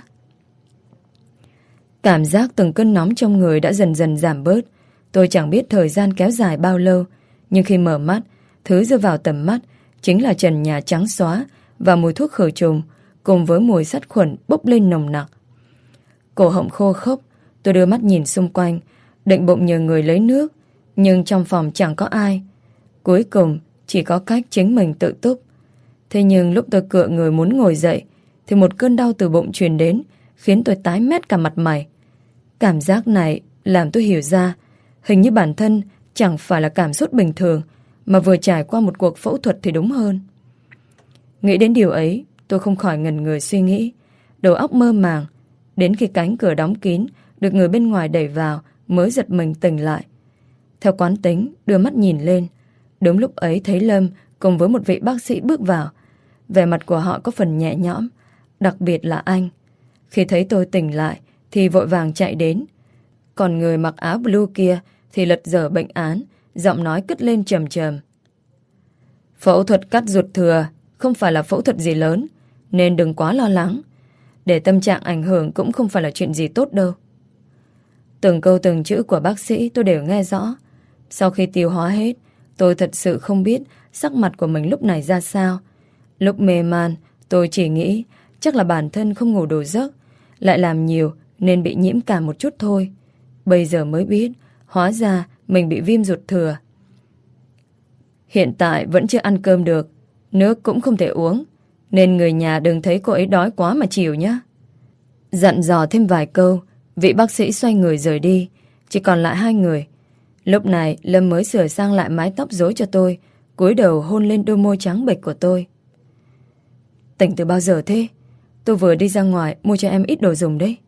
Cảm giác từng cơn nóng trong người đã dần dần giảm bớt. Tôi chẳng biết thời gian kéo dài bao lâu, nhưng khi mở mắt, thứ rơi vào tầm mắt chính là trần nhà trắng xóa và mùi thuốc khử trùng cùng với mùi sát khuẩn bốc lên nồng nặc. Cổ họng khô khốc, tôi đưa mắt nhìn xung quanh, định bụng nhờ người lấy nước, nhưng trong phòng chẳng có ai. Cuối cùng chỉ có cách chính mình tự túc. Thế nhưng lúc tôi cựa người muốn ngồi dậy thì một cơn đau từ bụng truyền đến, khiến tôi tái mét cả mặt mày. Cảm giác này làm tôi hiểu ra hình như bản thân chẳng phải là cảm xúc bình thường, mà vừa trải qua một cuộc phẫu thuật thì đúng hơn. Nghĩ đến điều ấy, tôi không khỏi ngần người suy nghĩ, đầu óc mơ màng. Đến khi cánh cửa đóng kín được người bên ngoài đẩy vào mới giật mình tỉnh lại. Theo quán tính, đưa mắt nhìn lên. Đúng lúc ấy thấy Lâm cùng với một vị bác sĩ bước vào. Vẻ mặt của họ có phần nhẹ nhõm, đặc biệt là anh. Khi thấy tôi tỉnh lại thì vội vàng chạy đến. Còn người mặc áo blue kia thì lật dở bệnh án, giọng nói cất lên trầm trầm. Phẫu thuật cắt ruột thừa không phải là phẫu thuật gì lớn, nên đừng quá lo lắng. Để tâm trạng ảnh hưởng cũng không phải là chuyện gì tốt đâu. Từng câu từng chữ của bác sĩ tôi đều nghe rõ. Sau khi tiêu hóa hết, tôi thật sự không biết sắc mặt của mình lúc này ra sao. Lúc mê man, tôi chỉ nghĩ chắc là bản thân không ngủ đủ giấc, lại làm nhiều nên bị nhiễm cảm một chút thôi. Bây giờ mới biết, hóa ra mình bị viêm ruột thừa. Hiện tại vẫn chưa ăn cơm được, nước cũng không thể uống, nên người nhà đừng thấy cô ấy đói quá mà chịu nhé. Dặn dò thêm vài câu, vị bác sĩ xoay người rời đi, chỉ còn lại hai người. Lúc này Lâm mới sửa sang lại mái tóc rối cho tôi, cúi đầu hôn lên đôi môi trắng bệch của tôi. Tỉnh từ bao giờ thế? Tôi vừa đi ra ngoài mua cho em ít đồ dùng đấy.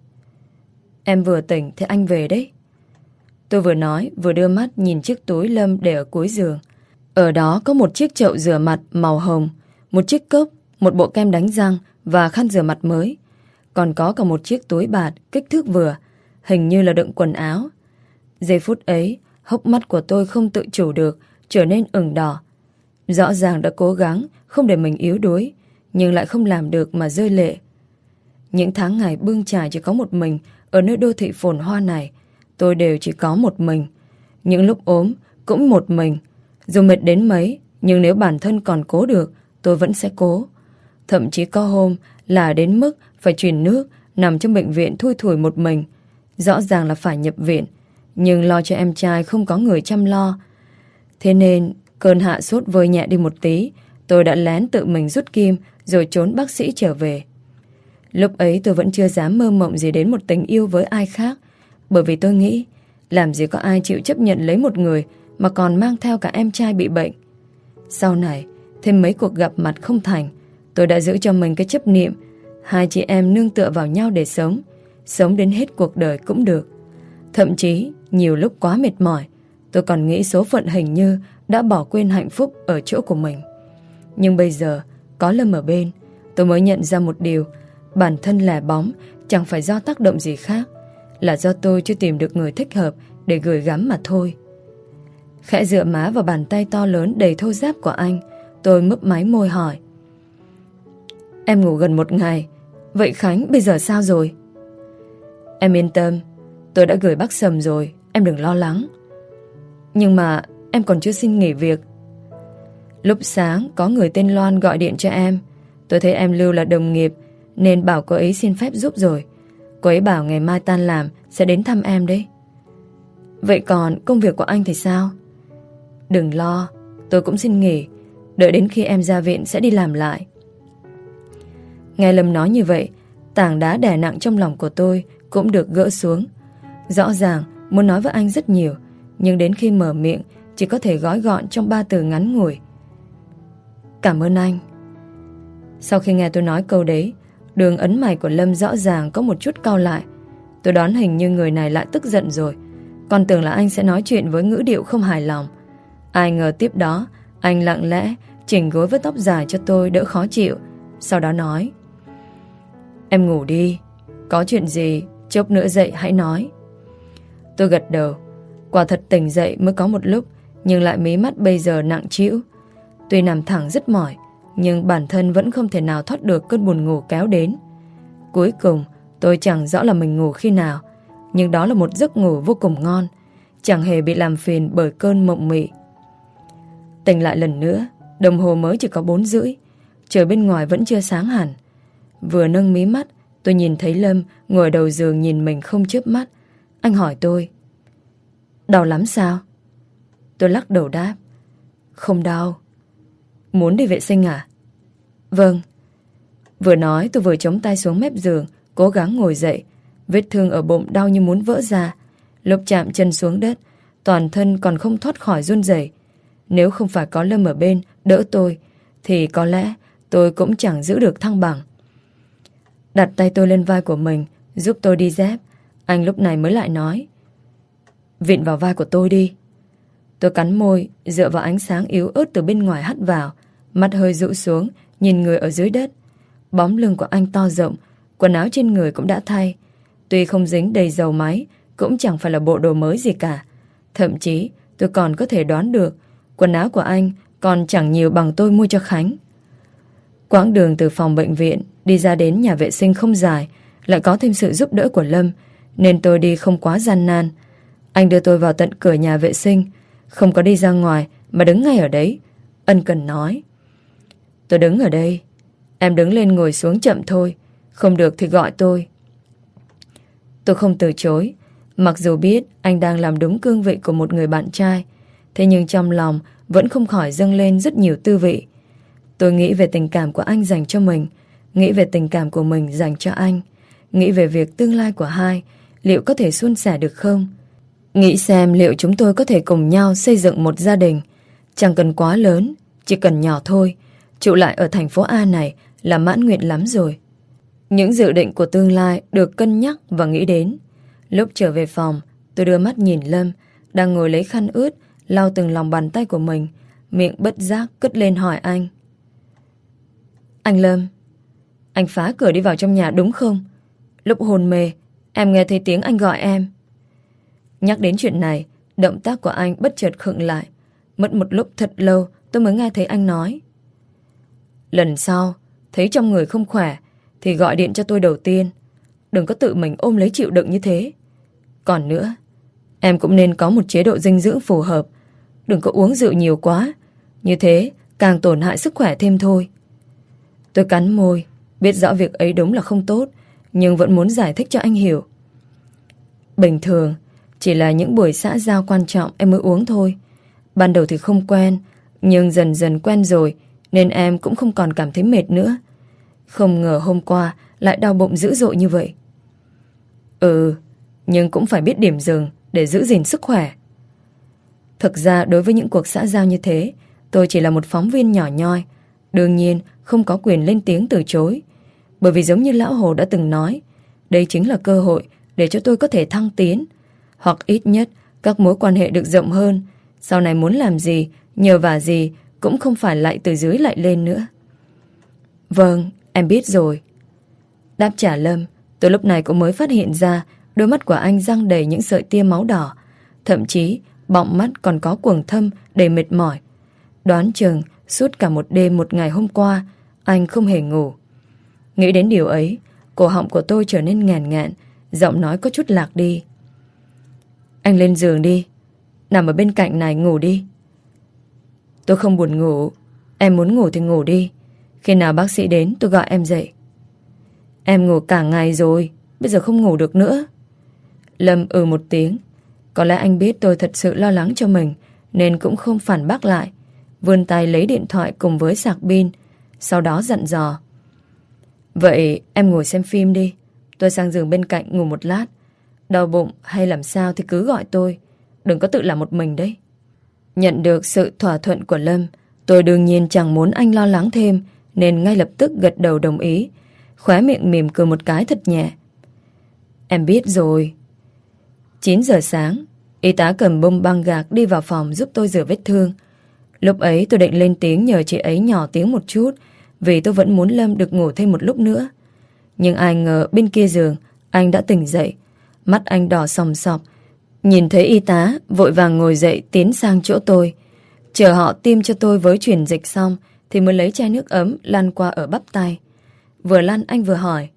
Em vừa tỉnh thì anh về đấy. Tôi vừa nói vừa đưa mắt nhìn chiếc túi Lâm để ở cuối giường. Ở đó có một chiếc chậu rửa mặt màu hồng, một chiếc cốc, một bộ kem đánh răng và khăn rửa mặt mới. Còn có cả một chiếc túi bạt kích thước vừa, hình như là đựng quần áo. Giây phút ấy, hốc mắt của tôi không tự chủ được, trở nên ửng đỏ. Rõ ràng đã cố gắng không để mình yếu đuối, nhưng lại không làm được mà rơi lệ. Những tháng ngày bươn trải chỉ có một mình ở nơi đô thị phồn hoa này, tôi đều chỉ có một mình. Những lúc ốm cũng một mình. Dù mệt đến mấy, nhưng nếu bản thân còn cố được, tôi vẫn sẽ cố. Thậm chí có hôm là đến mức phải truyền nước, nằm trong bệnh viện thui thủi một mình. Rõ ràng là phải nhập viện, nhưng lo cho em trai không có người chăm lo. Thế nên cơn hạ sốt vơi nhẹ đi một tí, tôi đã lén tự mình rút kim rồi trốn bác sĩ trở về. Lúc ấy tôi vẫn chưa dám mơ mộng gì đến một tình yêu với ai khác, bởi vì tôi nghĩ làm gì có ai chịu chấp nhận lấy một người mà còn mang theo cả em trai bị bệnh. Sau này thêm mấy cuộc gặp mặt không thành, tôi đã giữ cho mình cái chấp niệm hai chị em nương tựa vào nhau để sống, sống đến hết cuộc đời cũng được. Thậm chí nhiều lúc quá mệt mỏi, tôi còn nghĩ số phận hình như đã bỏ quên hạnh phúc ở chỗ của mình. Nhưng bây giờ có Lâm ở bên, tôi mới nhận ra một điều: bản thân lẻ bóng chẳng phải do tác động gì khác, là do tôi chưa tìm được người thích hợp để gửi gắm mà thôi. Khẽ dựa má vào bàn tay to lớn đầy thô ráp của anh, tôi mấp máy môi hỏi: Em ngủ gần một ngày, vậy Khánh bây giờ sao rồi? Em yên tâm, tôi đã gửi bác Sầm rồi, em đừng lo lắng. Nhưng mà em còn chưa xin nghỉ việc. Lúc sáng có người tên Loan gọi điện cho em. Tôi thấy em Lưu là đồng nghiệp nên bảo cô ấy xin phép giúp rồi. Cô ấy bảo ngày mai tan làm sẽ đến thăm em đấy. Vậy còn công việc của anh thì sao? Đừng lo, tôi cũng xin nghỉ, đợi đến khi em ra viện sẽ đi làm lại. Nghe Lâm nói như vậy, tảng đá đè nặng trong lòng của tôi cũng được gỡ xuống. Rõ ràng muốn nói với anh rất nhiều, nhưng đến khi mở miệng chỉ có thể gói gọn trong ba từ ngắn ngủi: Cảm ơn anh. Sau khi nghe tôi nói câu đấy, đường ấn mày của Lâm rõ ràng có một chút cau lại. Tôi đoán hình như người này lại tức giận rồi, còn tưởng là anh sẽ nói chuyện với ngữ điệu không hài lòng. Ai ngờ tiếp đó anh lặng lẽ chỉnh gối với tóc dài cho tôi đỡ khó chịu, sau đó nói: Em ngủ đi, có chuyện gì chốc nữa dậy hãy nói. Tôi gật đầu. Quả thật tỉnh dậy mới có một lúc, nhưng lại mí mắt bây giờ nặng trĩu. Tuy nằm thẳng rất mỏi, nhưng bản thân vẫn không thể nào thoát được cơn buồn ngủ kéo đến. Cuối cùng tôi chẳng rõ là mình ngủ khi nào, nhưng đó là một giấc ngủ vô cùng ngon, chẳng hề bị làm phiền bởi cơn mộng mị. Tỉnh lại lần nữa, đồng hồ mới chỉ có bốn rưỡi, trời bên ngoài vẫn chưa sáng hẳn. Vừa nâng mí mắt, tôi nhìn thấy Lâm ngồi đầu giường nhìn mình không chớp mắt. Anh hỏi tôi: Đau lắm sao? Tôi lắc đầu đáp: Không đau. Muốn đi vệ sinh à? Vâng. Vừa nói tôi vừa chống tay xuống mép giường, cố gắng ngồi dậy. Vết thương ở bụng đau như muốn vỡ ra. Lúc chạm chân xuống đất, toàn thân còn không thoát khỏi run rẩy. Nếu không phải có Lâm ở bên đỡ tôi, thì có lẽ tôi cũng chẳng giữ được thăng bằng. Đặt tay tôi lên vai của mình, giúp tôi đi dép. Anh lúc này mới lại nói: Vịn vào vai của tôi đi. Tôi cắn môi, dựa vào ánh sáng yếu ớt từ bên ngoài hắt vào, mắt hơi rũ xuống, nhìn người ở dưới đất. Bóng lưng của anh to rộng, Quần áo trên người cũng đã thay. Tuy không dính đầy dầu máy, cũng chẳng phải là bộ đồ mới gì cả. Thậm chí tôi còn có thể đoán được quần áo của anh còn chẳng nhiều bằng tôi mua cho Khánh. Quãng đường từ phòng bệnh viện đi ra đến nhà vệ sinh không dài, lại có thêm sự giúp đỡ của Lâm, nên tôi đi không quá gian nan. Anh đưa tôi vào tận cửa nhà vệ sinh, không có đi ra ngoài mà đứng ngay ở đấy, ân cần nói: "Tôi đứng ở đây, em đứng lên ngồi xuống chậm thôi, không được thì gọi tôi." Tôi không từ chối, mặc dù biết anh đang làm đúng cương vị của một người bạn trai, thế nhưng trong lòng vẫn không khỏi dâng lên rất nhiều tư vị. Tôi nghĩ về tình cảm của anh dành cho mình, nghĩ về tình cảm của mình dành cho anh, nghĩ về việc tương lai của hai liệu có thể suôn sẻ được không, nghĩ xem liệu chúng tôi có thể cùng nhau xây dựng một gia đình. Chẳng cần quá lớn, chỉ cần nhỏ thôi, trụ lại ở thành phố A này là mãn nguyện lắm rồi. Những dự định của tương lai được cân nhắc và nghĩ đến. Lúc trở về phòng, tôi đưa mắt nhìn Lâm đang ngồi lấy khăn ướt lau từng lòng bàn tay của mình, miệng bất giác cất lên hỏi anh: "Anh Lâm, anh phá cửa đi vào trong nhà đúng không? Lúc hôn mê, em nghe thấy tiếng anh gọi em." Nhắc đến chuyện này, động tác của anh bất chợt khựng lại. Mất một lúc thật lâu tôi mới nghe thấy anh nói: "Lần sau thấy trong người không khỏe thì gọi điện cho tôi đầu tiên, đừng có tự mình ôm lấy chịu đựng như thế. Còn nữa, em cũng nên có một chế độ dinh dưỡng phù hợp, đừng có uống rượu nhiều quá, như thế càng tổn hại sức khỏe thêm thôi." Tôi cắn môi, biết rõ việc ấy đúng là không tốt, nhưng vẫn muốn giải thích cho anh hiểu. "Bình thường, chỉ là những buổi xã giao quan trọng em mới uống thôi. Ban đầu thì không quen, nhưng dần dần quen rồi, nên em cũng không còn cảm thấy mệt nữa. Không ngờ hôm qua lại đau bụng dữ dội như vậy." "Ừ, nhưng cũng phải biết điểm dừng để giữ gìn sức khỏe." Thực ra đối với những cuộc xã giao như thế, tôi chỉ là một phóng viên nhỏ nhoi, đương nhiên không có quyền lên tiếng từ chối. Bởi vì giống như Lão Hồ đã từng nói, đây chính là cơ hội để cho tôi có thể thăng tiến, hoặc ít nhất các mối quan hệ được rộng hơn. Sau này muốn làm gì, nhờ vả gì cũng không phải lại từ dưới lại lên nữa. "Vâng, em biết rồi." Đáp trả Lâm, tôi lúc này cũng mới phát hiện ra đôi mắt của anh răng đầy những sợi tia máu đỏ, thậm chí bọng mắt còn có quầng thâm đầy mệt mỏi. Đoán chừng suốt cả một đêm một ngày hôm qua anh không hề ngủ. Nghĩ đến điều ấy, cổ họng của tôi trở nên ngàn ngạn, giọng nói có chút lạc đi. "Anh lên giường đi, nằm ở bên cạnh này ngủ đi." "Tôi không buồn ngủ, em muốn ngủ thì ngủ đi, khi nào bác sĩ đến tôi gọi em dậy." "Em ngủ cả ngày rồi, bây giờ không ngủ được nữa." Lâm ừ một tiếng. Có lẽ anh biết tôi thật sự lo lắng cho mình, nên cũng không phản bác lại, vươn tay lấy điện thoại cùng với sạc pin, sau đó dặn dò: "Vậy em ngồi xem phim đi, tôi sang giường bên cạnh ngủ một lát. Đau bụng hay làm sao thì cứ gọi tôi, đừng có tự làm một mình đấy." Nhận được sự thỏa thuận của Lâm, tôi đương nhiên chẳng muốn anh lo lắng thêm, nên ngay lập tức gật đầu đồng ý, khóe miệng mỉm cười một cái thật nhẹ. "Em biết rồi." Chín giờ sáng, y tá cầm bông băng gạc đi vào phòng giúp tôi rửa vết thương. Lúc ấy tôi định lên tiếng nhờ chị ấy nhỏ tiếng một chút, vì tôi vẫn muốn Lâm được ngủ thêm một lúc nữa. Nhưng ai ngờ bên kia giường anh đã tỉnh dậy, mắt anh đỏ sòng sọc. Nhìn thấy y tá, vội vàng ngồi dậy tiến sang chỗ tôi, chờ họ tiêm cho tôi với truyền dịch xong thì mới lấy chai nước ấm lăn qua ở bắp tay. Vừa lăn anh vừa hỏi: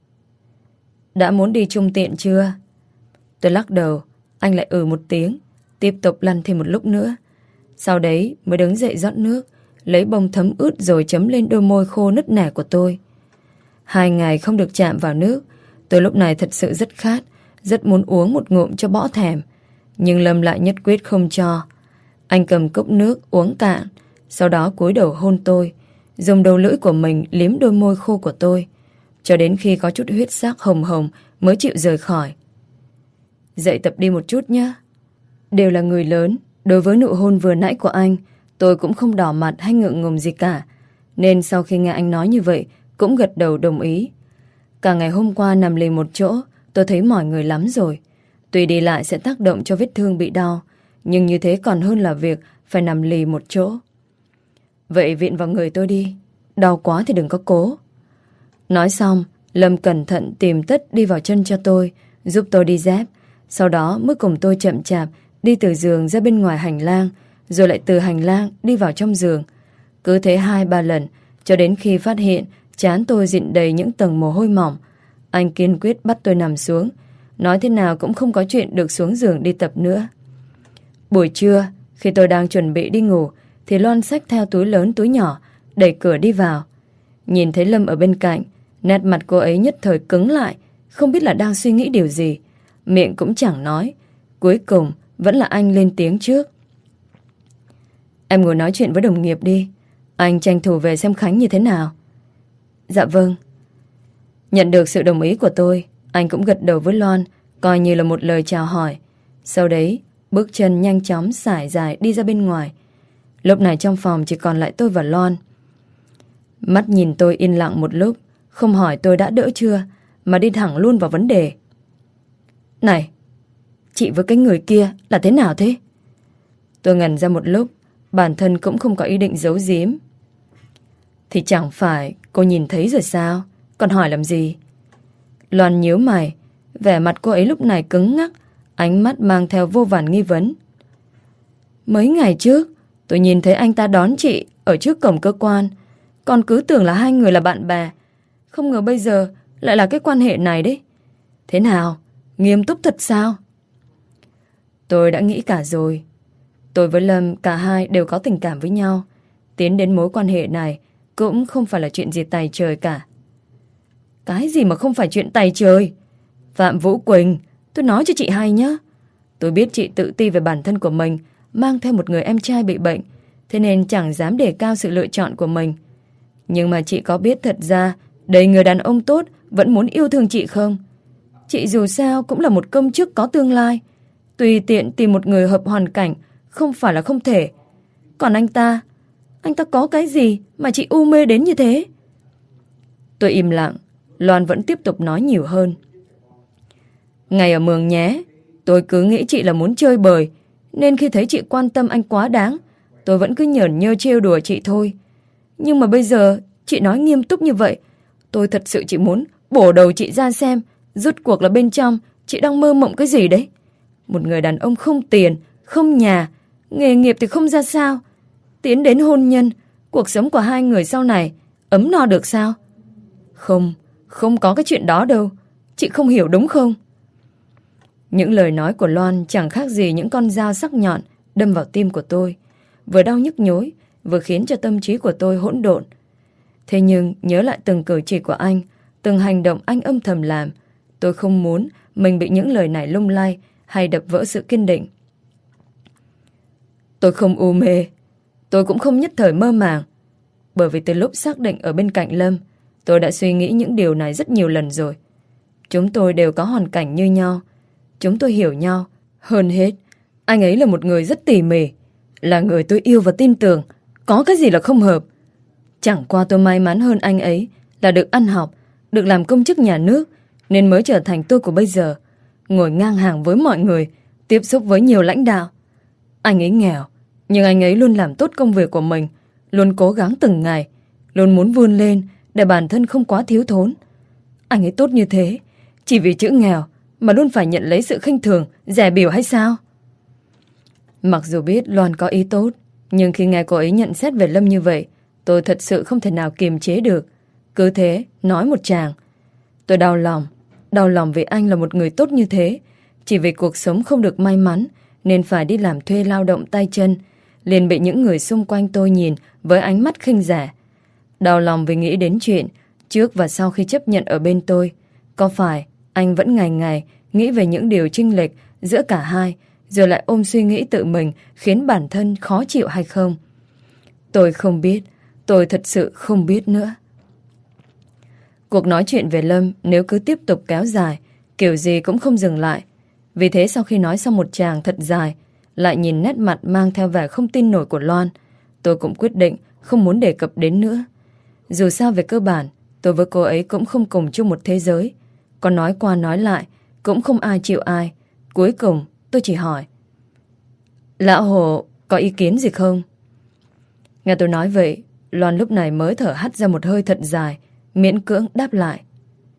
"Đã muốn đi chung tiện chưa?" Tôi lắc đầu, anh lại ừ một tiếng, tiếp tục lăn thêm một lúc nữa. Sau đấy mới đứng dậy rót nước, lấy bông thấm ướt rồi chấm lên đôi môi khô nứt nẻ của tôi. Hai ngày không được chạm vào nước, tôi lúc này thật sự rất khát, rất muốn uống một ngụm cho bỏ thèm. Nhưng Lâm lại nhất quyết không cho. Anh cầm cốc nước uống cạn, sau đó cúi đầu hôn tôi, dùng đầu lưỡi của mình liếm đôi môi khô của tôi, cho đến khi có chút huyết sắc hồng hồng mới chịu rời khỏi. "Dậy tập đi một chút nhé." Đều là người lớn, đối với nụ hôn vừa nãy của anh, tôi cũng không đỏ mặt hay ngượng ngùng gì cả, nên sau khi nghe anh nói như vậy cũng gật đầu đồng ý. Cả ngày hôm qua nằm lì một chỗ, tôi thấy mỏi người lắm rồi. Tuy đi lại sẽ tác động cho vết thương bị đau, nhưng như thế còn hơn là việc phải nằm lì một chỗ. "Vậy viện vào người tôi đi, đau quá thì đừng có cố." Nói xong, Lâm cẩn thận tìm tất đi vào chân cho tôi, giúp tôi đi dép. Sau đó mới cùng tôi chậm chạp đi từ giường ra bên ngoài hành lang, rồi lại từ hành lang đi vào trong giường. Cứ thế hai ba lần, cho đến khi phát hiện trán tôi dịn đầy những tầng mồ hôi mỏng. Anh kiên quyết bắt tôi nằm xuống, nói thế nào cũng không có chuyện được xuống giường đi tập nữa. Buổi trưa, khi tôi đang chuẩn bị đi ngủ, thì Loan xách theo túi lớn túi nhỏ, đẩy cửa đi vào. Nhìn thấy Lâm ở bên cạnh, nét mặt cô ấy nhất thời cứng lại, không biết là đang suy nghĩ điều gì. Miệng cũng chẳng nói. Cuối cùng vẫn là anh lên tiếng trước. Em ngồi nói chuyện với đồng nghiệp đi, anh tranh thủ về xem Khánh như thế nào. Dạ vâng. Nhận được sự đồng ý của tôi, anh cũng gật đầu với Loan, coi như là một lời chào hỏi. Sau đấy, bước chân nhanh chóng sải dài đi ra bên ngoài. Lúc này trong phòng chỉ còn lại tôi và Loan. Mắt nhìn tôi yên lặng một lúc, không hỏi tôi đã đỡ chưa, mà đi thẳng luôn vào vấn đề. Này, chị với cái người kia là thế nào thế? Tôi ngẩn ra một lúc, bản thân cũng không có ý định giấu giếm. Thì chẳng phải cô nhìn thấy rồi sao, còn hỏi làm gì? Loan nhíu mày, vẻ mặt cô ấy lúc này cứng ngắc, ánh mắt mang theo vô vàn nghi vấn. Mấy ngày trước, tôi nhìn thấy anh ta đón chị ở trước cổng cơ quan, còn cứ tưởng là hai người là bạn bè. Không ngờ bây giờ lại là cái quan hệ này đấy. Thế nào? Nghiêm túc thật sao? Tôi đã nghĩ cả rồi. Tôi với Lâm cả hai đều có tình cảm với nhau. Tiến đến mối quan hệ này cũng không phải là chuyện gì tày trời cả. Cái gì mà không phải chuyện tày trời? Phạm Vũ Quỳnh, tôi nói cho chị hay nhé. Tôi biết chị tự ti về bản thân của mình, mang theo một người em trai bị bệnh, thế nên chẳng dám đề cao sự lựa chọn của mình. Nhưng mà chị có biết thật ra đầy người đàn ông tốt vẫn muốn yêu thương chị không? Chị dù sao cũng là một công chức có tương lai, tùy tiện tìm một người hợp hoàn cảnh không phải là không thể. Còn anh ta, anh ta có cái gì mà chị u mê đến như thế? Tôi im lặng, Loan vẫn tiếp tục nói nhiều hơn. Ngày ở Mường Nhé, tôi cứ nghĩ chị là muốn chơi bời, nên khi thấy chị quan tâm anh quá đáng, tôi vẫn cứ nhởn nhơ trêu đùa chị thôi. Nhưng mà bây giờ chị nói nghiêm túc như vậy, tôi thật sự chỉ muốn bổ đầu chị ra xem rốt cuộc là bên trong chị đang mơ mộng cái gì đấy. Một người đàn ông không tiền, không nhà, nghề nghiệp thì không ra sao, tiến đến hôn nhân, cuộc sống của hai người sau này ấm no được sao? Không, không có cái chuyện đó đâu. Chị không hiểu đúng không? Những lời nói của Loan chẳng khác gì những con dao sắc nhọn đâm vào tim của tôi, vừa đau nhức nhối, vừa khiến cho tâm trí của tôi hỗn độn. Thế nhưng nhớ lại từng cử chỉ của anh, từng hành động anh âm thầm làm, tôi không muốn mình bị những lời này lung lay hay đập vỡ sự kiên định. Tôi không u mê, tôi cũng không nhất thời mơ màng, bởi vì từ lúc xác định ở bên cạnh Lâm, tôi đã suy nghĩ những điều này rất nhiều lần rồi. Chúng tôi đều có hoàn cảnh như nhau, chúng tôi hiểu nhau. Hơn hết, anh ấy là một người rất tỉ mỉ, là người tôi yêu và tin tưởng, có cái gì là không hợp. Chẳng qua tôi may mắn hơn anh ấy là được ăn học, được làm công chức nhà nước, nên mới trở thành tôi của bây giờ, ngồi ngang hàng với mọi người, tiếp xúc với nhiều lãnh đạo. Anh ấy nghèo, nhưng anh ấy luôn làm tốt công việc của mình, luôn cố gắng từng ngày, luôn muốn vươn lên để bản thân không quá thiếu thốn. Anh ấy tốt như thế, chỉ vì chữ nghèo mà luôn phải nhận lấy sự khinh thường, dè bỉu hay sao? Mặc dù biết Loan có ý tốt, nhưng khi nghe cô ấy nhận xét về Lâm như vậy, tôi thật sự không thể nào kiềm chế được. Cứ thế, nói một tràng. Tôi đau lòng, đau lòng vì anh là một người tốt như thế. Chỉ vì cuộc sống không được may mắn, nên phải đi làm thuê lao động tay chân, liền bị những người xung quanh tôi nhìn với ánh mắt khinh rẻ. Đau lòng vì nghĩ đến chuyện trước và sau khi chấp nhận ở bên tôi. Có phải anh vẫn ngày ngày nghĩ về những điều chênh lệch giữa cả hai, rồi lại ôm suy nghĩ tự mình khiến bản thân khó chịu hay không? Tôi không biết, tôi thật sự không biết nữa. Cuộc nói chuyện về Lâm nếu cứ tiếp tục kéo dài, kiểu gì cũng không dừng lại. Vì thế sau khi nói xong một tràng thật dài, lại nhìn nét mặt mang theo vẻ không tin nổi của Loan, tôi cũng quyết định không muốn đề cập đến nữa. Dù sao về cơ bản, tôi với cô ấy cũng không cùng chung một thế giới. Còn nói qua nói lại, cũng không ai chịu ai. Cuối cùng, tôi chỉ hỏi: Lão Hồ có ý kiến gì không? Nghe tôi nói vậy, Loan lúc này mới thở hắt ra một hơi thật dài, miễn cưỡng đáp lại: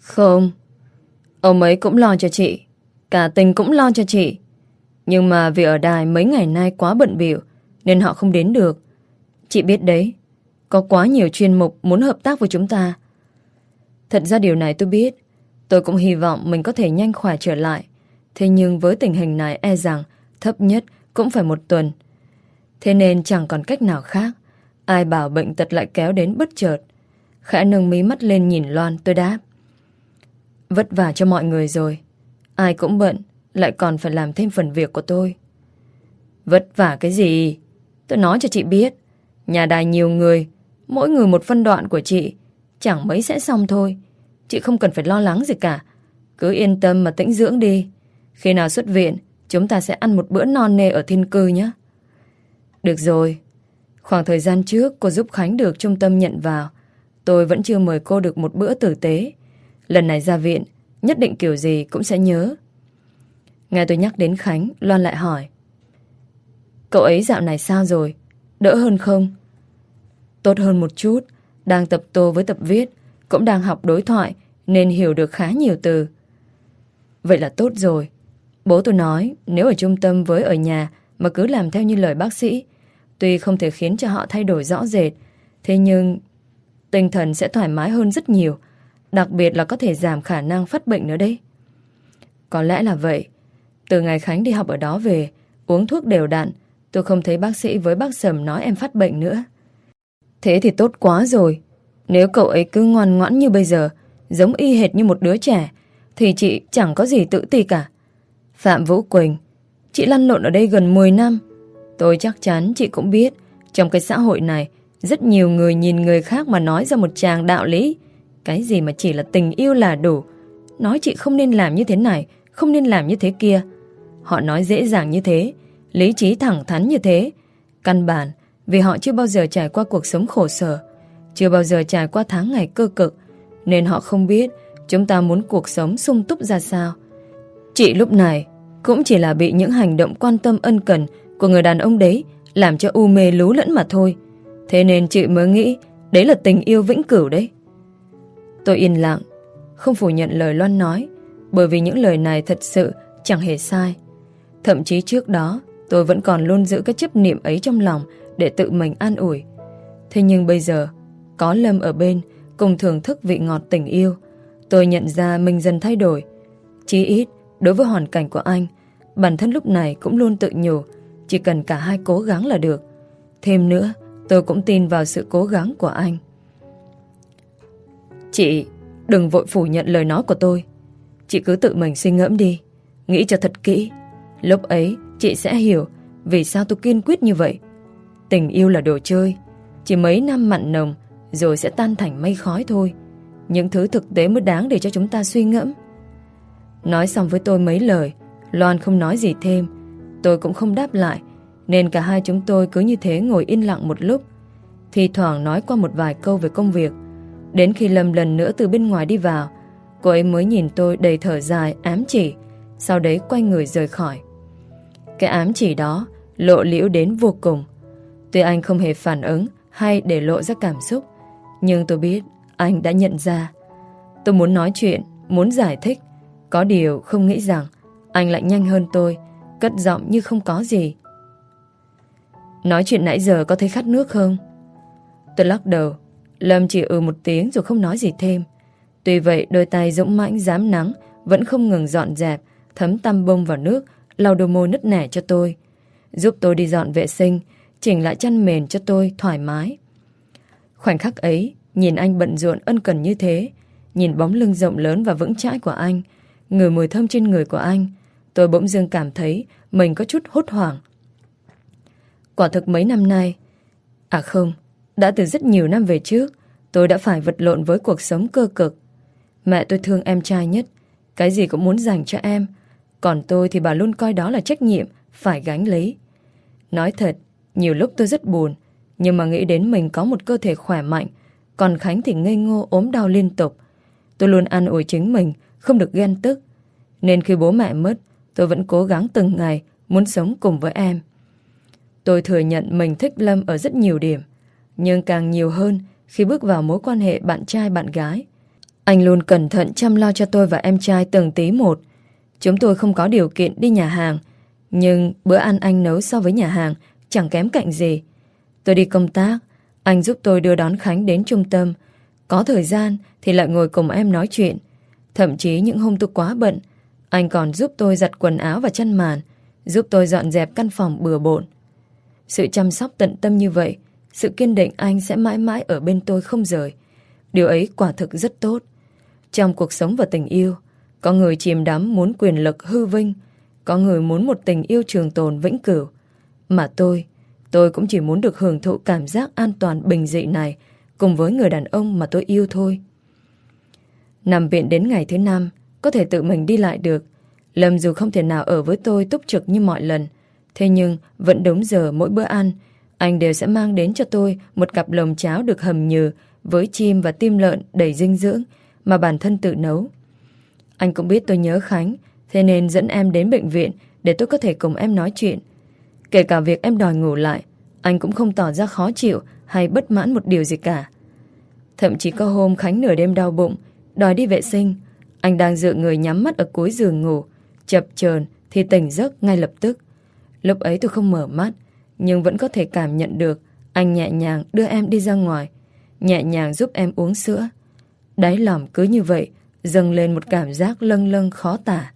Không, ông ấy cũng lo cho chị, cả Tình cũng lo cho chị. Nhưng mà vì ở đài mấy ngày nay quá bận bịu nên họ không đến được. Chị biết đấy, có quá nhiều chuyên mục muốn hợp tác với chúng ta. Thật ra điều này tôi biết. Tôi cũng hy vọng mình có thể nhanh khỏe trở lại. Thế nhưng với tình hình này e rằng thấp nhất cũng phải một tuần. Thế nên chẳng còn cách nào khác. Ai bảo bệnh tật lại kéo đến bất chợt. Khẽ nâng mí mắt lên nhìn Loan, tôi đáp. Vất vả cho mọi người rồi. Ai cũng bận, lại còn phải làm thêm phần việc của tôi. Vất vả cái gì? Tôi nói cho chị biết. Nhà đài nhiều người, mỗi người một phân đoạn của chị, chẳng mấy sẽ xong thôi. Chị không cần phải lo lắng gì cả. Cứ yên tâm mà tĩnh dưỡng đi. Khi nào xuất viện, chúng ta sẽ ăn một bữa non nê ở thiên cư nhé. Được rồi. Khoảng thời gian trước cô giúp Khánh được trung tâm nhận vào. Tôi vẫn chưa mời cô được một bữa tử tế. Lần này ra viện, nhất định kiểu gì cũng sẽ nhớ. Nghe tôi nhắc đến Khánh, Loan lại hỏi. Cậu ấy dạo này sao rồi? Đỡ hơn không? Tốt hơn một chút. Đang tập tô với tập viết, cũng đang học đối thoại nên hiểu được khá nhiều từ. Vậy là tốt rồi. Bố tôi nói nếu ở trung tâm với ở nhà mà cứ làm theo như lời bác sĩ, tuy không thể khiến cho họ thay đổi rõ rệt, thế nhưng tinh thần sẽ thoải mái hơn rất nhiều. Đặc biệt là có thể giảm khả năng phát bệnh nữa đấy. Có lẽ là vậy. Từ ngày Khánh đi học ở đó về, uống thuốc đều đặn, tôi không thấy bác sĩ với bác Sầm nói em phát bệnh nữa. Thế thì tốt quá rồi. Nếu cậu ấy cứ ngoan ngoãn như bây giờ, giống y hệt như một đứa trẻ, thì chị chẳng có gì tự ti cả. Phạm Vũ Quỳnh, chị lăn lộn ở đây gần mười năm. Tôi chắc chắn chị cũng biết, trong cái xã hội này, rất nhiều người nhìn người khác mà nói ra một tràng đạo lý. Cái gì mà chỉ là tình yêu là đủ. Nói chị không nên làm như thế này, không nên làm như thế kia. Họ nói dễ dàng như thế, lý trí thẳng thắn như thế. Căn bản vì họ chưa bao giờ trải qua cuộc sống khổ sở, chưa bao giờ trải qua tháng ngày cơ cực, nên họ không biết chúng ta muốn cuộc sống sung túc ra sao. Chị lúc này cũng chỉ là bị những hành động quan tâm ân cần của người đàn ông đấy làm cho u mê lú lẫn mà thôi. Thế nên chị mới nghĩ đấy là tình yêu vĩnh cửu đấy. Tôi yên lặng, không phủ nhận lời Loan nói, bởi vì những lời này thật sự chẳng hề sai. Thậm chí trước đó tôi vẫn còn luôn giữ cái chấp niệm ấy trong lòng để tự mình an ủi. Thế nhưng bây giờ có Lâm ở bên cùng thưởng thức vị ngọt tình yêu, tôi nhận ra mình dần thay đổi. Chí ít đối với hoàn cảnh của anh, bản thân lúc này cũng luôn tự nhủ chỉ cần cả hai cố gắng là được. Thêm nữa, tôi cũng tin vào sự cố gắng của anh. Chị đừng vội phủ nhận lời nói của tôi. Chị cứ tự mình suy ngẫm đi, nghĩ cho thật kỹ. Lúc ấy chị sẽ hiểu vì sao tôi kiên quyết như vậy. Tình yêu là đồ chơi, chỉ mấy năm mặn nồng rồi sẽ tan thành mây khói thôi. Những thứ thực tế mới đáng để cho chúng ta suy ngẫm. Nói xong với tôi mấy lời, Loan không nói gì thêm, tôi cũng không đáp lại, nên cả hai chúng tôi cứ như thế ngồi yên lặng một lúc. Thì thoảng nói qua một vài câu về công việc. Đến khi Lâm lần nữa từ bên ngoài đi vào, cô ấy mới nhìn tôi đầy thở dài ám chỉ, sau đấy quay người rời khỏi. Cái ám chỉ đó lộ liễu đến vô cùng. Tuy anh không hề phản ứng hay để lộ ra cảm xúc, nhưng tôi biết anh đã nhận ra. Tôi muốn nói chuyện, muốn giải thích, có điều không nghĩ rằng anh lại nhanh hơn tôi, cất giọng như không có gì. Nói chuyện nãy giờ có thấy khát nước không? Tôi lắc đầu. Lâm chỉ ừ một tiếng rồi không nói gì thêm. Tuy vậy đôi tay dũng mãnh dám nắng vẫn không ngừng dọn dẹp, thấm tăm bông vào nước, lau đôi môi nứt nẻ cho tôi, giúp tôi đi dọn vệ sinh, chỉnh lại chăn mền cho tôi thoải mái. Khoảnh khắc ấy, nhìn anh bận rộn ân cần như thế, nhìn bóng lưng rộng lớn và vững chãi của anh, ngửi mùi thơm trên người của anh, tôi bỗng dưng cảm thấy mình có chút hốt hoảng. Quả thực mấy năm nay, à không, đã từ rất nhiều năm về trước, tôi đã phải vật lộn với cuộc sống cơ cực. Mẹ tôi thương em trai nhất, cái gì cũng muốn dành cho em, còn tôi thì bà luôn coi đó là trách nhiệm phải gánh lấy. Nói thật, nhiều lúc tôi rất buồn, nhưng mà nghĩ đến mình có một cơ thể khỏe mạnh, còn Khánh thì ngây ngô ốm đau liên tục. Tôi luôn an ủi chính mình không được ghen tức, nên khi bố mẹ mất, tôi vẫn cố gắng từng ngày muốn sống cùng với em. Tôi thừa nhận mình thích Lâm ở rất nhiều điểm, nhưng càng nhiều hơn khi bước vào mối quan hệ bạn trai bạn gái. Anh luôn cẩn thận chăm lo cho tôi và em trai từng tí một. Chúng tôi không có điều kiện đi nhà hàng, nhưng bữa ăn anh nấu so với nhà hàng chẳng kém cạnh gì. Tôi đi công tác, anh giúp tôi đưa đón Khánh đến trung tâm. Có thời gian thì lại ngồi cùng em nói chuyện. Thậm chí những hôm tôi quá bận, anh còn giúp tôi giặt quần áo và chăn màn, giúp tôi dọn dẹp căn phòng bừa bộn. Sự chăm sóc tận tâm như vậy, sự kiên định anh sẽ mãi mãi ở bên tôi không rời. Điều ấy quả thực rất tốt. Trong cuộc sống và tình yêu, có người chìm đắm muốn quyền lực hư vinh, có người muốn một tình yêu trường tồn vĩnh cửu. Mà tôi, tôi cũng chỉ muốn được hưởng thụ cảm giác an toàn bình dị này cùng với người đàn ông mà tôi yêu thôi. Nằm viện đến ngày thứ năm, có thể tự mình đi lại được. Lâm dù không thể nào ở với tôi túc trực như mọi lần, thế nhưng vẫn đúng giờ mỗi bữa ăn, anh đều sẽ mang đến cho tôi một cặp lồng cháo được hầm nhừ với chim và tim lợn đầy dinh dưỡng mà bản thân tự nấu. Anh cũng biết tôi nhớ Khánh, thế nên dẫn em đến bệnh viện để tôi có thể cùng em nói chuyện. Kể cả việc em đòi ngủ lại, anh cũng không tỏ ra khó chịu hay bất mãn một điều gì cả. Thậm chí có hôm Khánh nửa đêm đau bụng, đòi đi vệ sinh, anh đang dựa người nhắm mắt ở cuối giường ngủ, chập chờn thì tỉnh giấc ngay lập tức. Lúc ấy tôi không mở mắt, nhưng vẫn có thể cảm nhận được anh nhẹ nhàng đưa em đi ra ngoài, nhẹ nhàng giúp em uống sữa. Đáy lòng cứ như vậy dâng lên một cảm giác lâng lâng khó tả.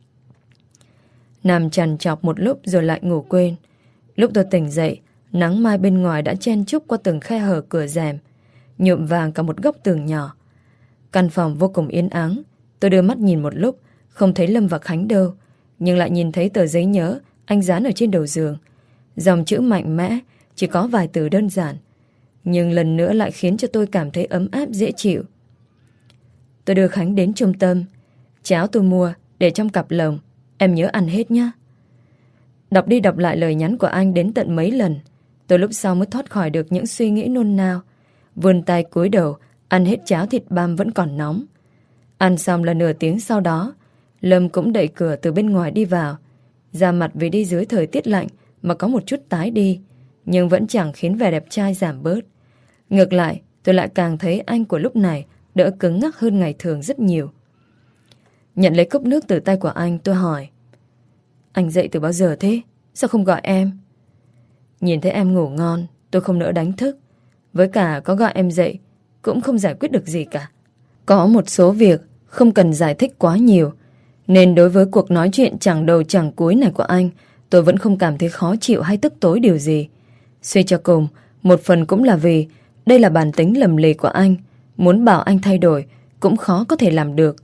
Nằm trằn trọc một lúc rồi lại ngủ quên. Lúc tôi tỉnh dậy, nắng mai bên ngoài đã chen chúc qua từng khe hở cửa rèm, nhuộm vàng cả một góc tường nhỏ. Căn phòng vô cùng yên ắng. Tôi đưa mắt nhìn một lúc, không thấy Lâm và Khánh đâu, nhưng lại nhìn thấy tờ giấy nhớ anh dán ở trên đầu giường. Dòng chữ mạnh mẽ, chỉ có vài từ đơn giản, nhưng lần nữa lại khiến cho tôi cảm thấy ấm áp dễ chịu. Tôi đưa Khánh đến trung tâm. Cháo tôi mua để trong cặp lồng, em nhớ ăn hết nhé. Đọc đi đọc lại lời nhắn của anh đến tận mấy lần, tôi lúc sau mới thoát khỏi được những suy nghĩ nôn nao. Vươn tay cúi đầu ăn hết cháo thịt băm vẫn còn nóng. Ăn xong là nửa tiếng sau đó, Lâm cũng đẩy cửa từ bên ngoài đi vào. Da mặt vì đi dưới thời tiết lạnh mà có một chút tái đi, nhưng vẫn chẳng khiến vẻ đẹp trai giảm bớt. Ngược lại, tôi lại càng thấy anh của lúc này đỡ cứng ngắc hơn ngày thường rất nhiều. Nhận lấy cốc nước từ tay của anh, tôi hỏi: anh dậy từ bao giờ thế? Sao không gọi em? Nhìn thấy em ngủ ngon, tôi không nỡ đánh thức. Với cả có gọi em dậy cũng không giải quyết được gì cả. Có một số việc không cần giải thích quá nhiều, nên đối với cuộc nói chuyện chẳng đầu chẳng cuối này của anh, tôi vẫn không cảm thấy khó chịu hay tức tối điều gì. Suy cho cùng, một phần cũng là vì đây là bản tính lầm lì của anh. Muốn bảo anh thay đổi cũng khó có thể làm được.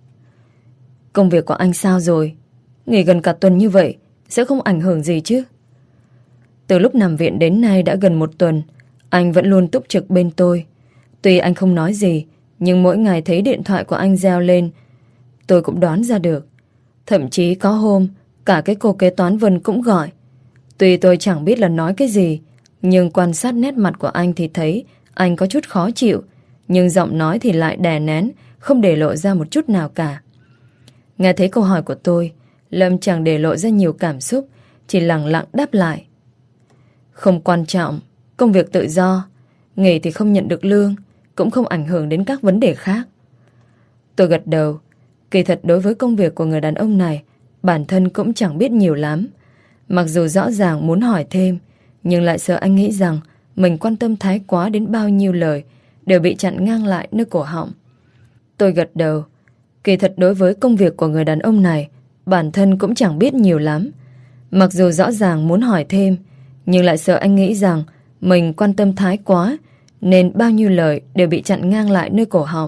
Công việc của anh sao rồi? Nghỉ gần cả tuần như vậy sẽ không ảnh hưởng gì chứ? Từ lúc nằm viện đến nay đã gần một tuần, anh vẫn luôn túc trực bên tôi. Tuy anh không nói gì, nhưng mỗi ngày thấy điện thoại của anh reo lên, tôi cũng đoán ra được. Thậm chí có hôm cả cái cô kế toán Vân cũng gọi. Tuy tôi chẳng biết là nói cái gì, nhưng quan sát nét mặt của anh thì thấy anh có chút khó chịu, nhưng giọng nói thì lại đè nén, không để lộ ra một chút nào cả. Nghe thấy câu hỏi của tôi, Lâm chẳng để lộ ra nhiều cảm xúc, chỉ lặng lặng đáp lại: không quan trọng, công việc tự do, nghỉ thì không nhận được lương, cũng không ảnh hưởng đến các vấn đề khác. Tôi gật đầu. Kỳ thật đối với công việc của người đàn ông này, bản thân cũng chẳng biết nhiều lắm. Mặc dù rõ ràng muốn hỏi thêm, nhưng lại sợ anh nghĩ rằng mình quan tâm thái quá đến bao nhiêu lời đều bị chặn ngang lại nơi cổ họng. Tôi gật đầu. Kỳ thật đối với công việc của người đàn ông này, bản thân cũng chẳng biết nhiều lắm. Mặc dù rõ ràng muốn hỏi thêm, nhưng lại sợ anh nghĩ rằng mình quan tâm thái quá, nên bao nhiêu lời đều bị chặn ngang lại nơi cổ họng.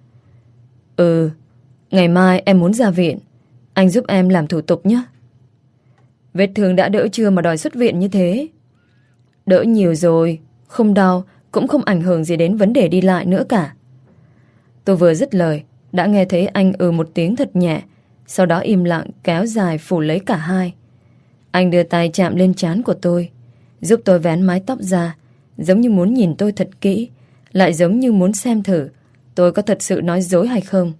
Ừ, ngày mai em muốn ra viện, anh giúp em làm thủ tục nhé. Vết thương đã đỡ chưa mà đòi xuất viện như thế? Đỡ nhiều rồi, không đau, cũng không ảnh hưởng gì đến vấn đề đi lại nữa cả. Tôi vừa dứt lời, đã nghe thấy anh ừ một tiếng thật nhẹ, sau đó im lặng kéo dài phủ lấy cả hai. Anh đưa tay chạm lên trán của tôi, giúp tôi vén mái tóc ra, giống như muốn nhìn tôi thật kỹ, lại giống như muốn xem thử tôi có thật sự nói dối hay không.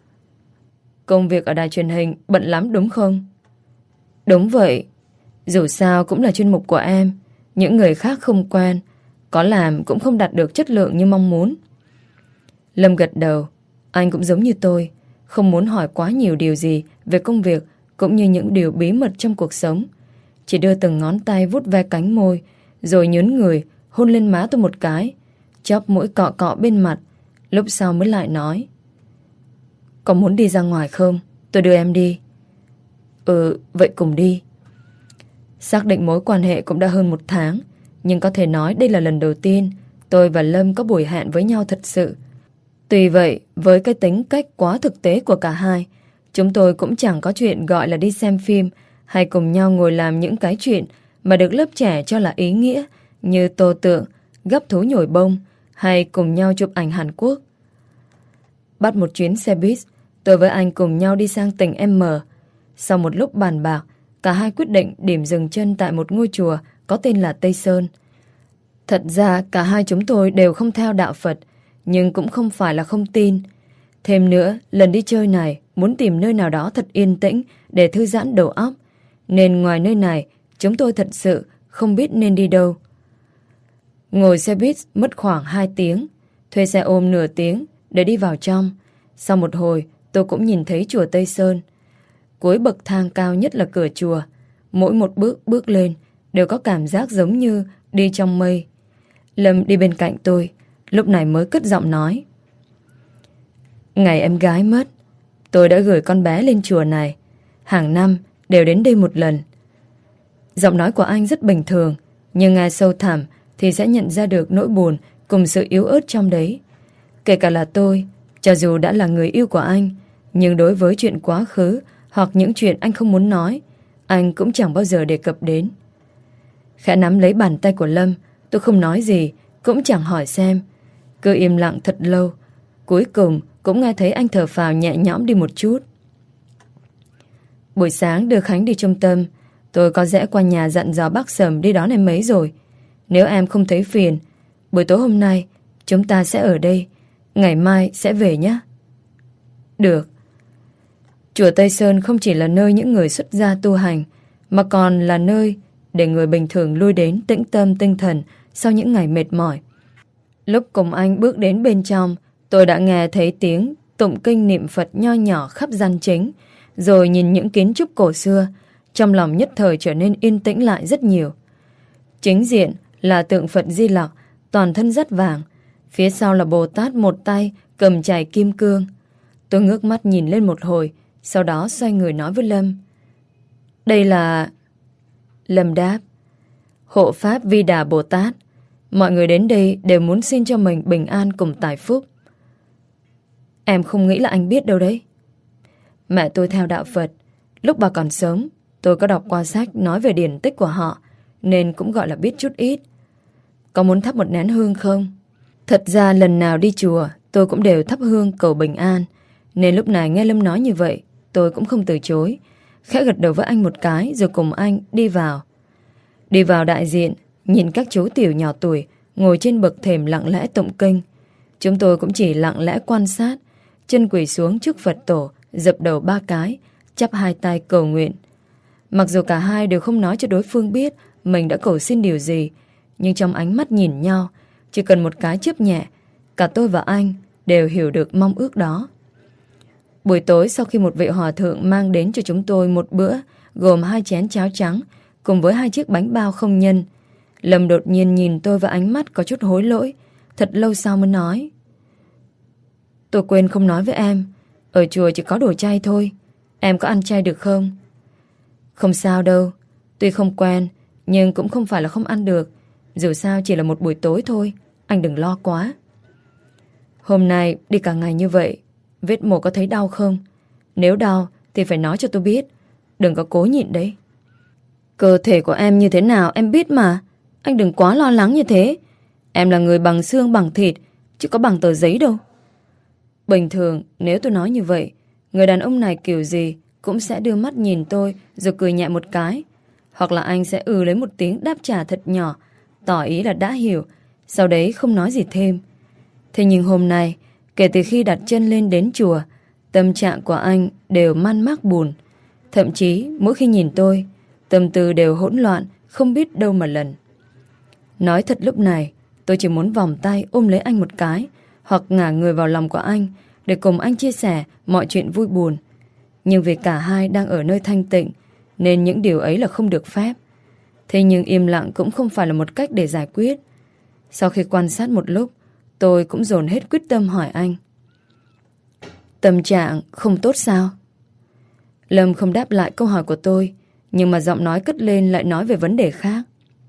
Công việc ở đài truyền hình bận lắm đúng không? Đúng vậy. Dù sao cũng là chuyên mục của em, những người khác không quen, có làm cũng không đạt được chất lượng như mong muốn. Lâm gật đầu. Anh cũng giống như tôi, không muốn hỏi quá nhiều điều gì về công việc cũng như những điều bí mật trong cuộc sống. Chỉ đưa từng ngón tay vuốt ve cánh môi, rồi nhớn người hôn lên má tôi một cái, chóp mũi cọ cọ bên mặt. Lúc sau mới lại nói: có muốn đi ra ngoài không? Tôi đưa em đi. Ừ, vậy cùng đi. Xác định mối quan hệ cũng đã hơn một tháng, nhưng có thể nói đây là lần đầu tiên tôi và Lâm có buổi hẹn với nhau thật sự. Tuy vậy, với cái tính cách quá thực tế của cả hai, chúng tôi cũng chẳng có chuyện gọi là đi xem phim hay cùng nhau ngồi làm những cái chuyện mà được lớp trẻ cho là ý nghĩa, như tô tượng, gấp thú nhồi bông hay cùng nhau chụp ảnh Hàn Quốc. Bắt một chuyến xe buýt, tôi với anh cùng nhau đi sang tỉnh M. Sau một lúc bàn bạc, cả hai quyết định điểm dừng chân tại một ngôi chùa có tên là Tây Sơn. Thật ra cả hai chúng tôi đều không theo đạo Phật, nhưng cũng không phải là không tin. Thêm nữa, lần đi chơi này muốn tìm nơi nào đó thật yên tĩnh để thư giãn đầu óc, nên ngoài nơi này chúng tôi thật sự không biết nên đi đâu. Ngồi xe buýt mất khoảng hai tiếng, thuê xe ôm nửa tiếng để đi vào trong. Sau một hồi, tôi cũng nhìn thấy chùa Tây Sơn. Cuối bậc thang cao nhất là cửa chùa. Mỗi một bước bước lên đều có cảm giác giống như đi trong mây. Lâm đi bên cạnh tôi, lúc này mới cất giọng nói: ngày em gái mất, tôi đã gửi con bé lên chùa này. Hàng năm đều đến đây một lần. Giọng nói của anh rất bình thường, nhưng nghe sâu thẳm thì sẽ nhận ra được nỗi buồn cùng sự yếu ớt trong đấy. Kể cả là tôi, cho dù đã là người yêu của anh, nhưng đối với chuyện quá khứ hoặc những chuyện anh không muốn nói, anh cũng chẳng bao giờ đề cập đến. Khẽ nắm lấy bàn tay của Lâm, tôi không nói gì, cũng chẳng hỏi xem. Cứ im lặng thật lâu. Cuối cùng cũng nghe thấy anh thở phào nhẹ nhõm đi một chút. Buổi sáng đưa Khánh đi trung tâm, tôi có rẽ qua nhà dặn dò bác Sầm đi đón em ấy rồi. Nếu em không thấy phiền, buổi tối hôm nay chúng ta sẽ ở đây, ngày mai sẽ về nhé. Được. Chùa Tây Sơn không chỉ là nơi những người xuất gia tu hành, mà còn là nơi để người bình thường lui đến tĩnh tâm tinh thần sau những ngày mệt mỏi. Lúc cùng anh bước đến bên trong, tôi đã nghe thấy tiếng tụng kinh niệm Phật nho nhỏ khắp gian chính, rồi nhìn những kiến trúc cổ xưa, trong lòng nhất thời trở nên yên tĩnh lại rất nhiều. Chính diện là tượng Phật Di Lặc, toàn thân rất vàng. Phía sau là Bồ Tát một tay cầm chày kim cương. Tôi ngước mắt nhìn lên một hồi, sau đó xoay người nói với Lâm: đây là... Lâm đáp: Hộ Pháp Vi Đà Bồ Tát. Mọi người đến đây đều muốn xin cho mình bình an cùng tài phúc. Em không nghĩ là anh biết đâu đấy. Mẹ tôi theo đạo Phật. Lúc bà còn sống, tôi có đọc qua sách nói về điển tích của họ, nên cũng gọi là biết chút ít. Có muốn thắp một nén hương không? Thật ra lần nào đi chùa tôi cũng đều thắp hương cầu bình an, nên lúc này nghe Lâm nói như vậy, tôi cũng không từ chối, khẽ gật đầu với anh một cái rồi cùng anh đi vào. Đi vào đại diện, nhìn các chú tiểu nhỏ tuổi ngồi trên bậc thềm lặng lẽ tụng kinh. Chúng tôi cũng chỉ lặng lẽ quan sát, chân quỳ xuống trước Phật tổ, dập đầu ba cái, chắp hai tay cầu nguyện. Mặc dù cả hai đều không nói cho đối phương biết mình đã cầu xin điều gì, nhưng trong ánh mắt nhìn nhau, chỉ cần một cái chớp nhẹ, cả tôi và anh đều hiểu được mong ước đó. Buổi tối sau khi một vị hòa thượng mang đến cho chúng tôi một bữa gồm hai chén cháo trắng cùng với hai chiếc bánh bao không nhân, Lâm đột nhiên nhìn tôi với ánh mắt có chút hối lỗi. Thật lâu sau mới nói: tôi quên không nói với em, ở chùa chỉ có đồ chay thôi. Em có ăn chay được không? Không sao đâu. Tuy không quen, nhưng cũng không phải là không ăn được. Dù sao chỉ là một buổi tối thôi, anh đừng lo quá. Hôm nay đi cả ngày như vậy, vết mổ có thấy đau không? Nếu đau thì phải nói cho tôi biết, đừng có cố nhịn đấy. Cơ thể của em như thế nào em biết mà. Anh đừng quá lo lắng như thế. Em là người bằng xương bằng thịt, chứ có bằng tờ giấy đâu. Bình thường nếu tôi nói như vậy, người đàn ông này kiểu gì cũng sẽ đưa mắt nhìn tôi rồi cười nhẹ một cái, hoặc là anh sẽ ừ lấy một tiếng đáp trả thật nhỏ, tỏ ý là đã hiểu, sau đấy không nói gì thêm. Thế nhưng hôm nay, kể từ khi đặt chân lên đến chùa, tâm trạng của anh đều man mác buồn. Thậm chí mỗi khi nhìn tôi, tâm tư đều hỗn loạn, không biết đâu mà lần. Nói thật lúc này, tôi chỉ muốn vòng tay ôm lấy anh một cái, hoặc ngả người vào lòng của anh để cùng anh chia sẻ mọi chuyện vui buồn. Nhưng vì cả hai đang ở nơi thanh tịnh nên những điều ấy là không được phép. Thế nhưng im lặng cũng không phải là một cách để giải quyết. Sau khi quan sát một lúc, tôi cũng dồn hết quyết tâm hỏi anh: tâm trạng không tốt sao? Lâm không đáp lại câu hỏi của tôi, nhưng mà giọng nói cất lên lại nói về vấn đề khác.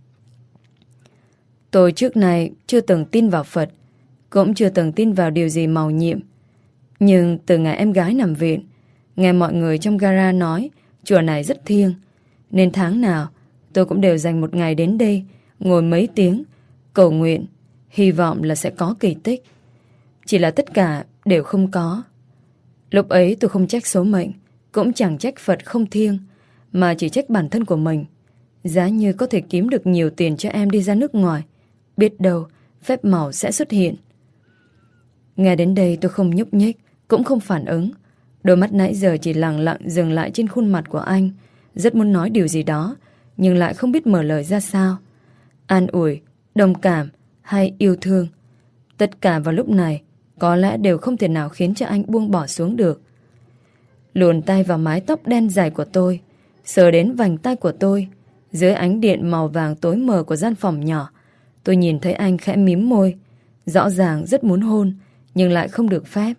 Tôi trước này chưa từng tin vào Phật, cũng chưa từng tin vào điều gì màu nhiệm. Nhưng từ ngày em gái nằm viện, nghe mọi người trong gara nói chùa này rất thiêng, nên tháng nào tôi cũng đều dành một ngày đến đây, ngồi mấy tiếng, cầu nguyện, hy vọng là sẽ có kỳ tích. Chỉ là tất cả đều không có. Lúc ấy tôi không trách số mệnh, cũng chẳng trách Phật không thiêng, mà chỉ trách bản thân của mình. Giá như có thể kiếm được nhiều tiền cho em đi ra nước ngoài, biết đâu phép màu sẽ xuất hiện. Nghe đến đây tôi không nhúc nhích, cũng không phản ứng. Đôi mắt nãy giờ chỉ lặng lặng dừng lại trên khuôn mặt của anh, rất muốn nói điều gì đó, nhưng lại không biết mở lời ra sao. An ủi, đồng cảm hay yêu thương, tất cả vào lúc này có lẽ đều không thể nào khiến cho anh buông bỏ xuống được. Luồn tay vào mái tóc đen dài của tôi, sờ đến vành tay của tôi. Dưới ánh điện màu vàng tối mờ của gian phòng nhỏ, tôi nhìn thấy anh khẽ mím môi, rõ ràng rất muốn hôn, nhưng lại không được phép.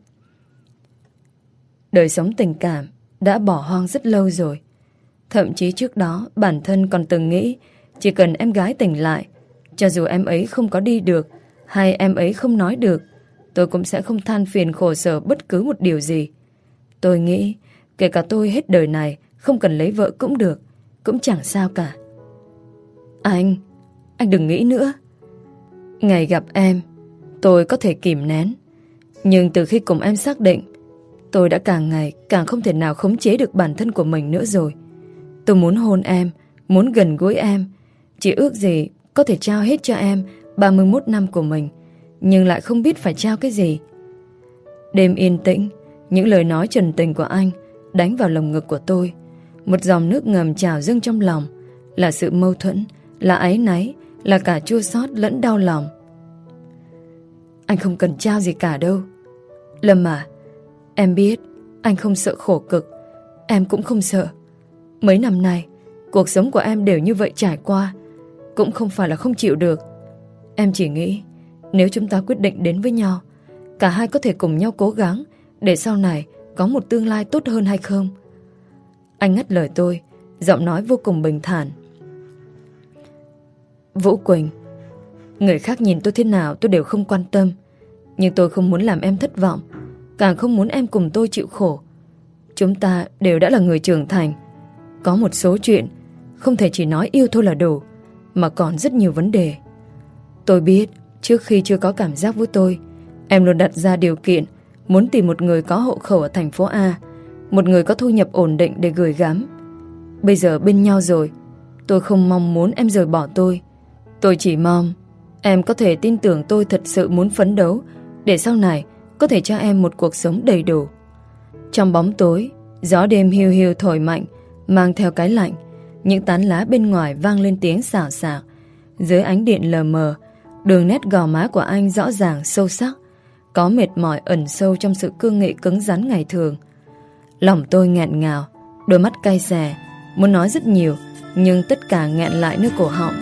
Đời sống tình cảm đã bỏ hoang rất lâu rồi. Thậm chí trước đó bản thân còn từng nghĩ chỉ cần em gái tỉnh lại, cho dù em ấy không có đi được hay em ấy không nói được, tôi cũng sẽ không than phiền khổ sở bất cứ một điều gì. Tôi nghĩ kể cả tôi hết đời này không cần lấy vợ cũng được, cũng chẳng sao cả. Anh, anh đừng nghĩ nữa. Ngày gặp em, tôi có thể kìm nén, nhưng từ khi cùng em xác định, tôi đã càng ngày càng không thể nào khống chế được bản thân của mình nữa rồi. Tôi muốn hôn em, muốn gần gũi em, chỉ ước gì có thể trao hết cho em ba mươi mốt năm của mình, nhưng lại không biết phải trao cái gì. Đêm yên tĩnh, những lời nói trần tình của anh đánh vào lồng ngực của tôi. Một dòng nước ngầm trào dâng trong lòng, là sự mâu thuẫn, là áy náy, là cả chua xót lẫn đau lòng. Anh không cần trao gì cả đâu. Lâm à, em biết anh không sợ khổ cực, em cũng không sợ. Mấy năm nay cuộc sống của em đều như vậy trải qua, cũng không phải là không chịu được. Em chỉ nghĩ nếu chúng ta quyết định đến với nhau, cả hai có thể cùng nhau cố gắng để sau này có một tương lai tốt hơn hay không? Anh ngắt lời tôi, giọng nói vô cùng bình thản. Vũ Quỳnh, người khác nhìn tôi thế nào tôi đều không quan tâm, nhưng tôi không muốn làm em thất vọng, càng không muốn em cùng tôi chịu khổ. Chúng ta đều đã là người trưởng thành. Có một số chuyện không thể chỉ nói yêu thôi là đủ, mà còn rất nhiều vấn đề. Tôi biết trước khi chưa có cảm giác với tôi, em luôn đặt ra điều kiện muốn tìm một người có hộ khẩu ở thành phố A, một người có thu nhập ổn định để gửi gắm. Bây giờ bên nhau rồi, tôi không mong muốn em rời bỏ tôi. Tôi chỉ mong em có thể tin tưởng tôi thật sự muốn phấn đấu để sau này có thể cho em một cuộc sống đầy đủ. Trong bóng tối, gió đêm hiu hiu thổi mạnh, mang theo cái lạnh. Những tán lá bên ngoài vang lên tiếng xào xạc. Dưới ánh điện lờ mờ, đường nét gò má của anh rõ ràng sâu sắc, có mệt mỏi ẩn sâu trong sự cương nghị cứng rắn ngày thường. Lòng tôi nghẹn ngào, đôi mắt cay xè, muốn nói rất nhiều, nhưng tất cả nghẹn lại nơi cổ họng.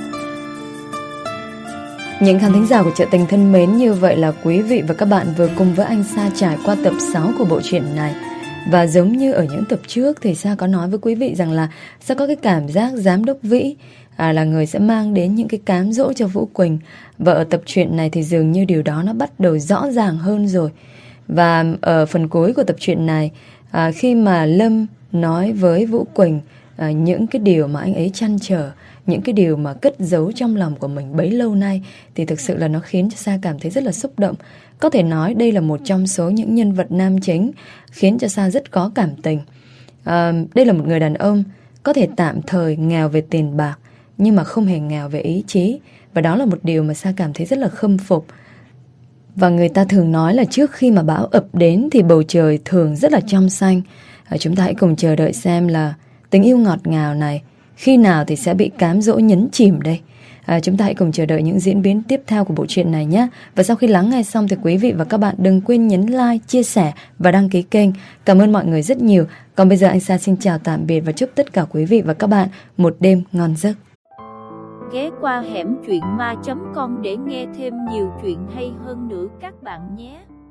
Những khán thính giả của Chợ Tình thân mến, như vậy là quý vị và các bạn vừa cùng với anh Sa trải qua tập sáu của bộ truyện này. Và giống như ở những tập trước thì Sa có nói với quý vị rằng là Sa có cái cảm giác giám đốc Vĩ à, là người sẽ mang đến những cái cám dỗ cho Vũ Quỳnh. Và ở tập truyện này thì dường như điều đó nó bắt đầu rõ ràng hơn rồi. Và ở phần cuối của tập truyện này, à, khi mà Lâm nói với Vũ Quỳnh à, những cái điều mà anh ấy trăn trở, những cái điều mà cất giấu trong lòng của mình bấy lâu nay, thì thực sự là nó khiến cho Sa cảm thấy rất là xúc động. Có thể nói đây là một trong số những nhân vật nam chính khiến cho Sa rất có cảm tình. à, Đây là một người đàn ông có thể tạm thời nghèo về tiền bạc, nhưng mà không hề nghèo về ý chí. Và đó là một điều mà Sa cảm thấy rất là khâm phục. Và người ta thường nói là trước khi mà bão ập đến thì bầu trời thường rất là trong xanh. à, Chúng ta hãy cùng chờ đợi xem là tình yêu ngọt ngào này khi nào thì sẽ bị cám dỗ nhấn chìm đây. à, chúng ta hãy cùng chờ đợi những diễn biến tiếp theo của bộ truyện này nhé. Và sau khi lắng nghe xong thì quý vị và các bạn đừng quên nhấn like, chia sẻ và đăng ký kênh. Cảm ơn mọi người rất nhiều. Còn bây giờ anh Sa xin chào tạm biệt và chúc tất cả quý vị và các bạn một đêm ngon giấc. Ghé qua hẻm truyện ma chấm com để nghe thêm nhiều chuyện hay hơn nữa các bạn nhé.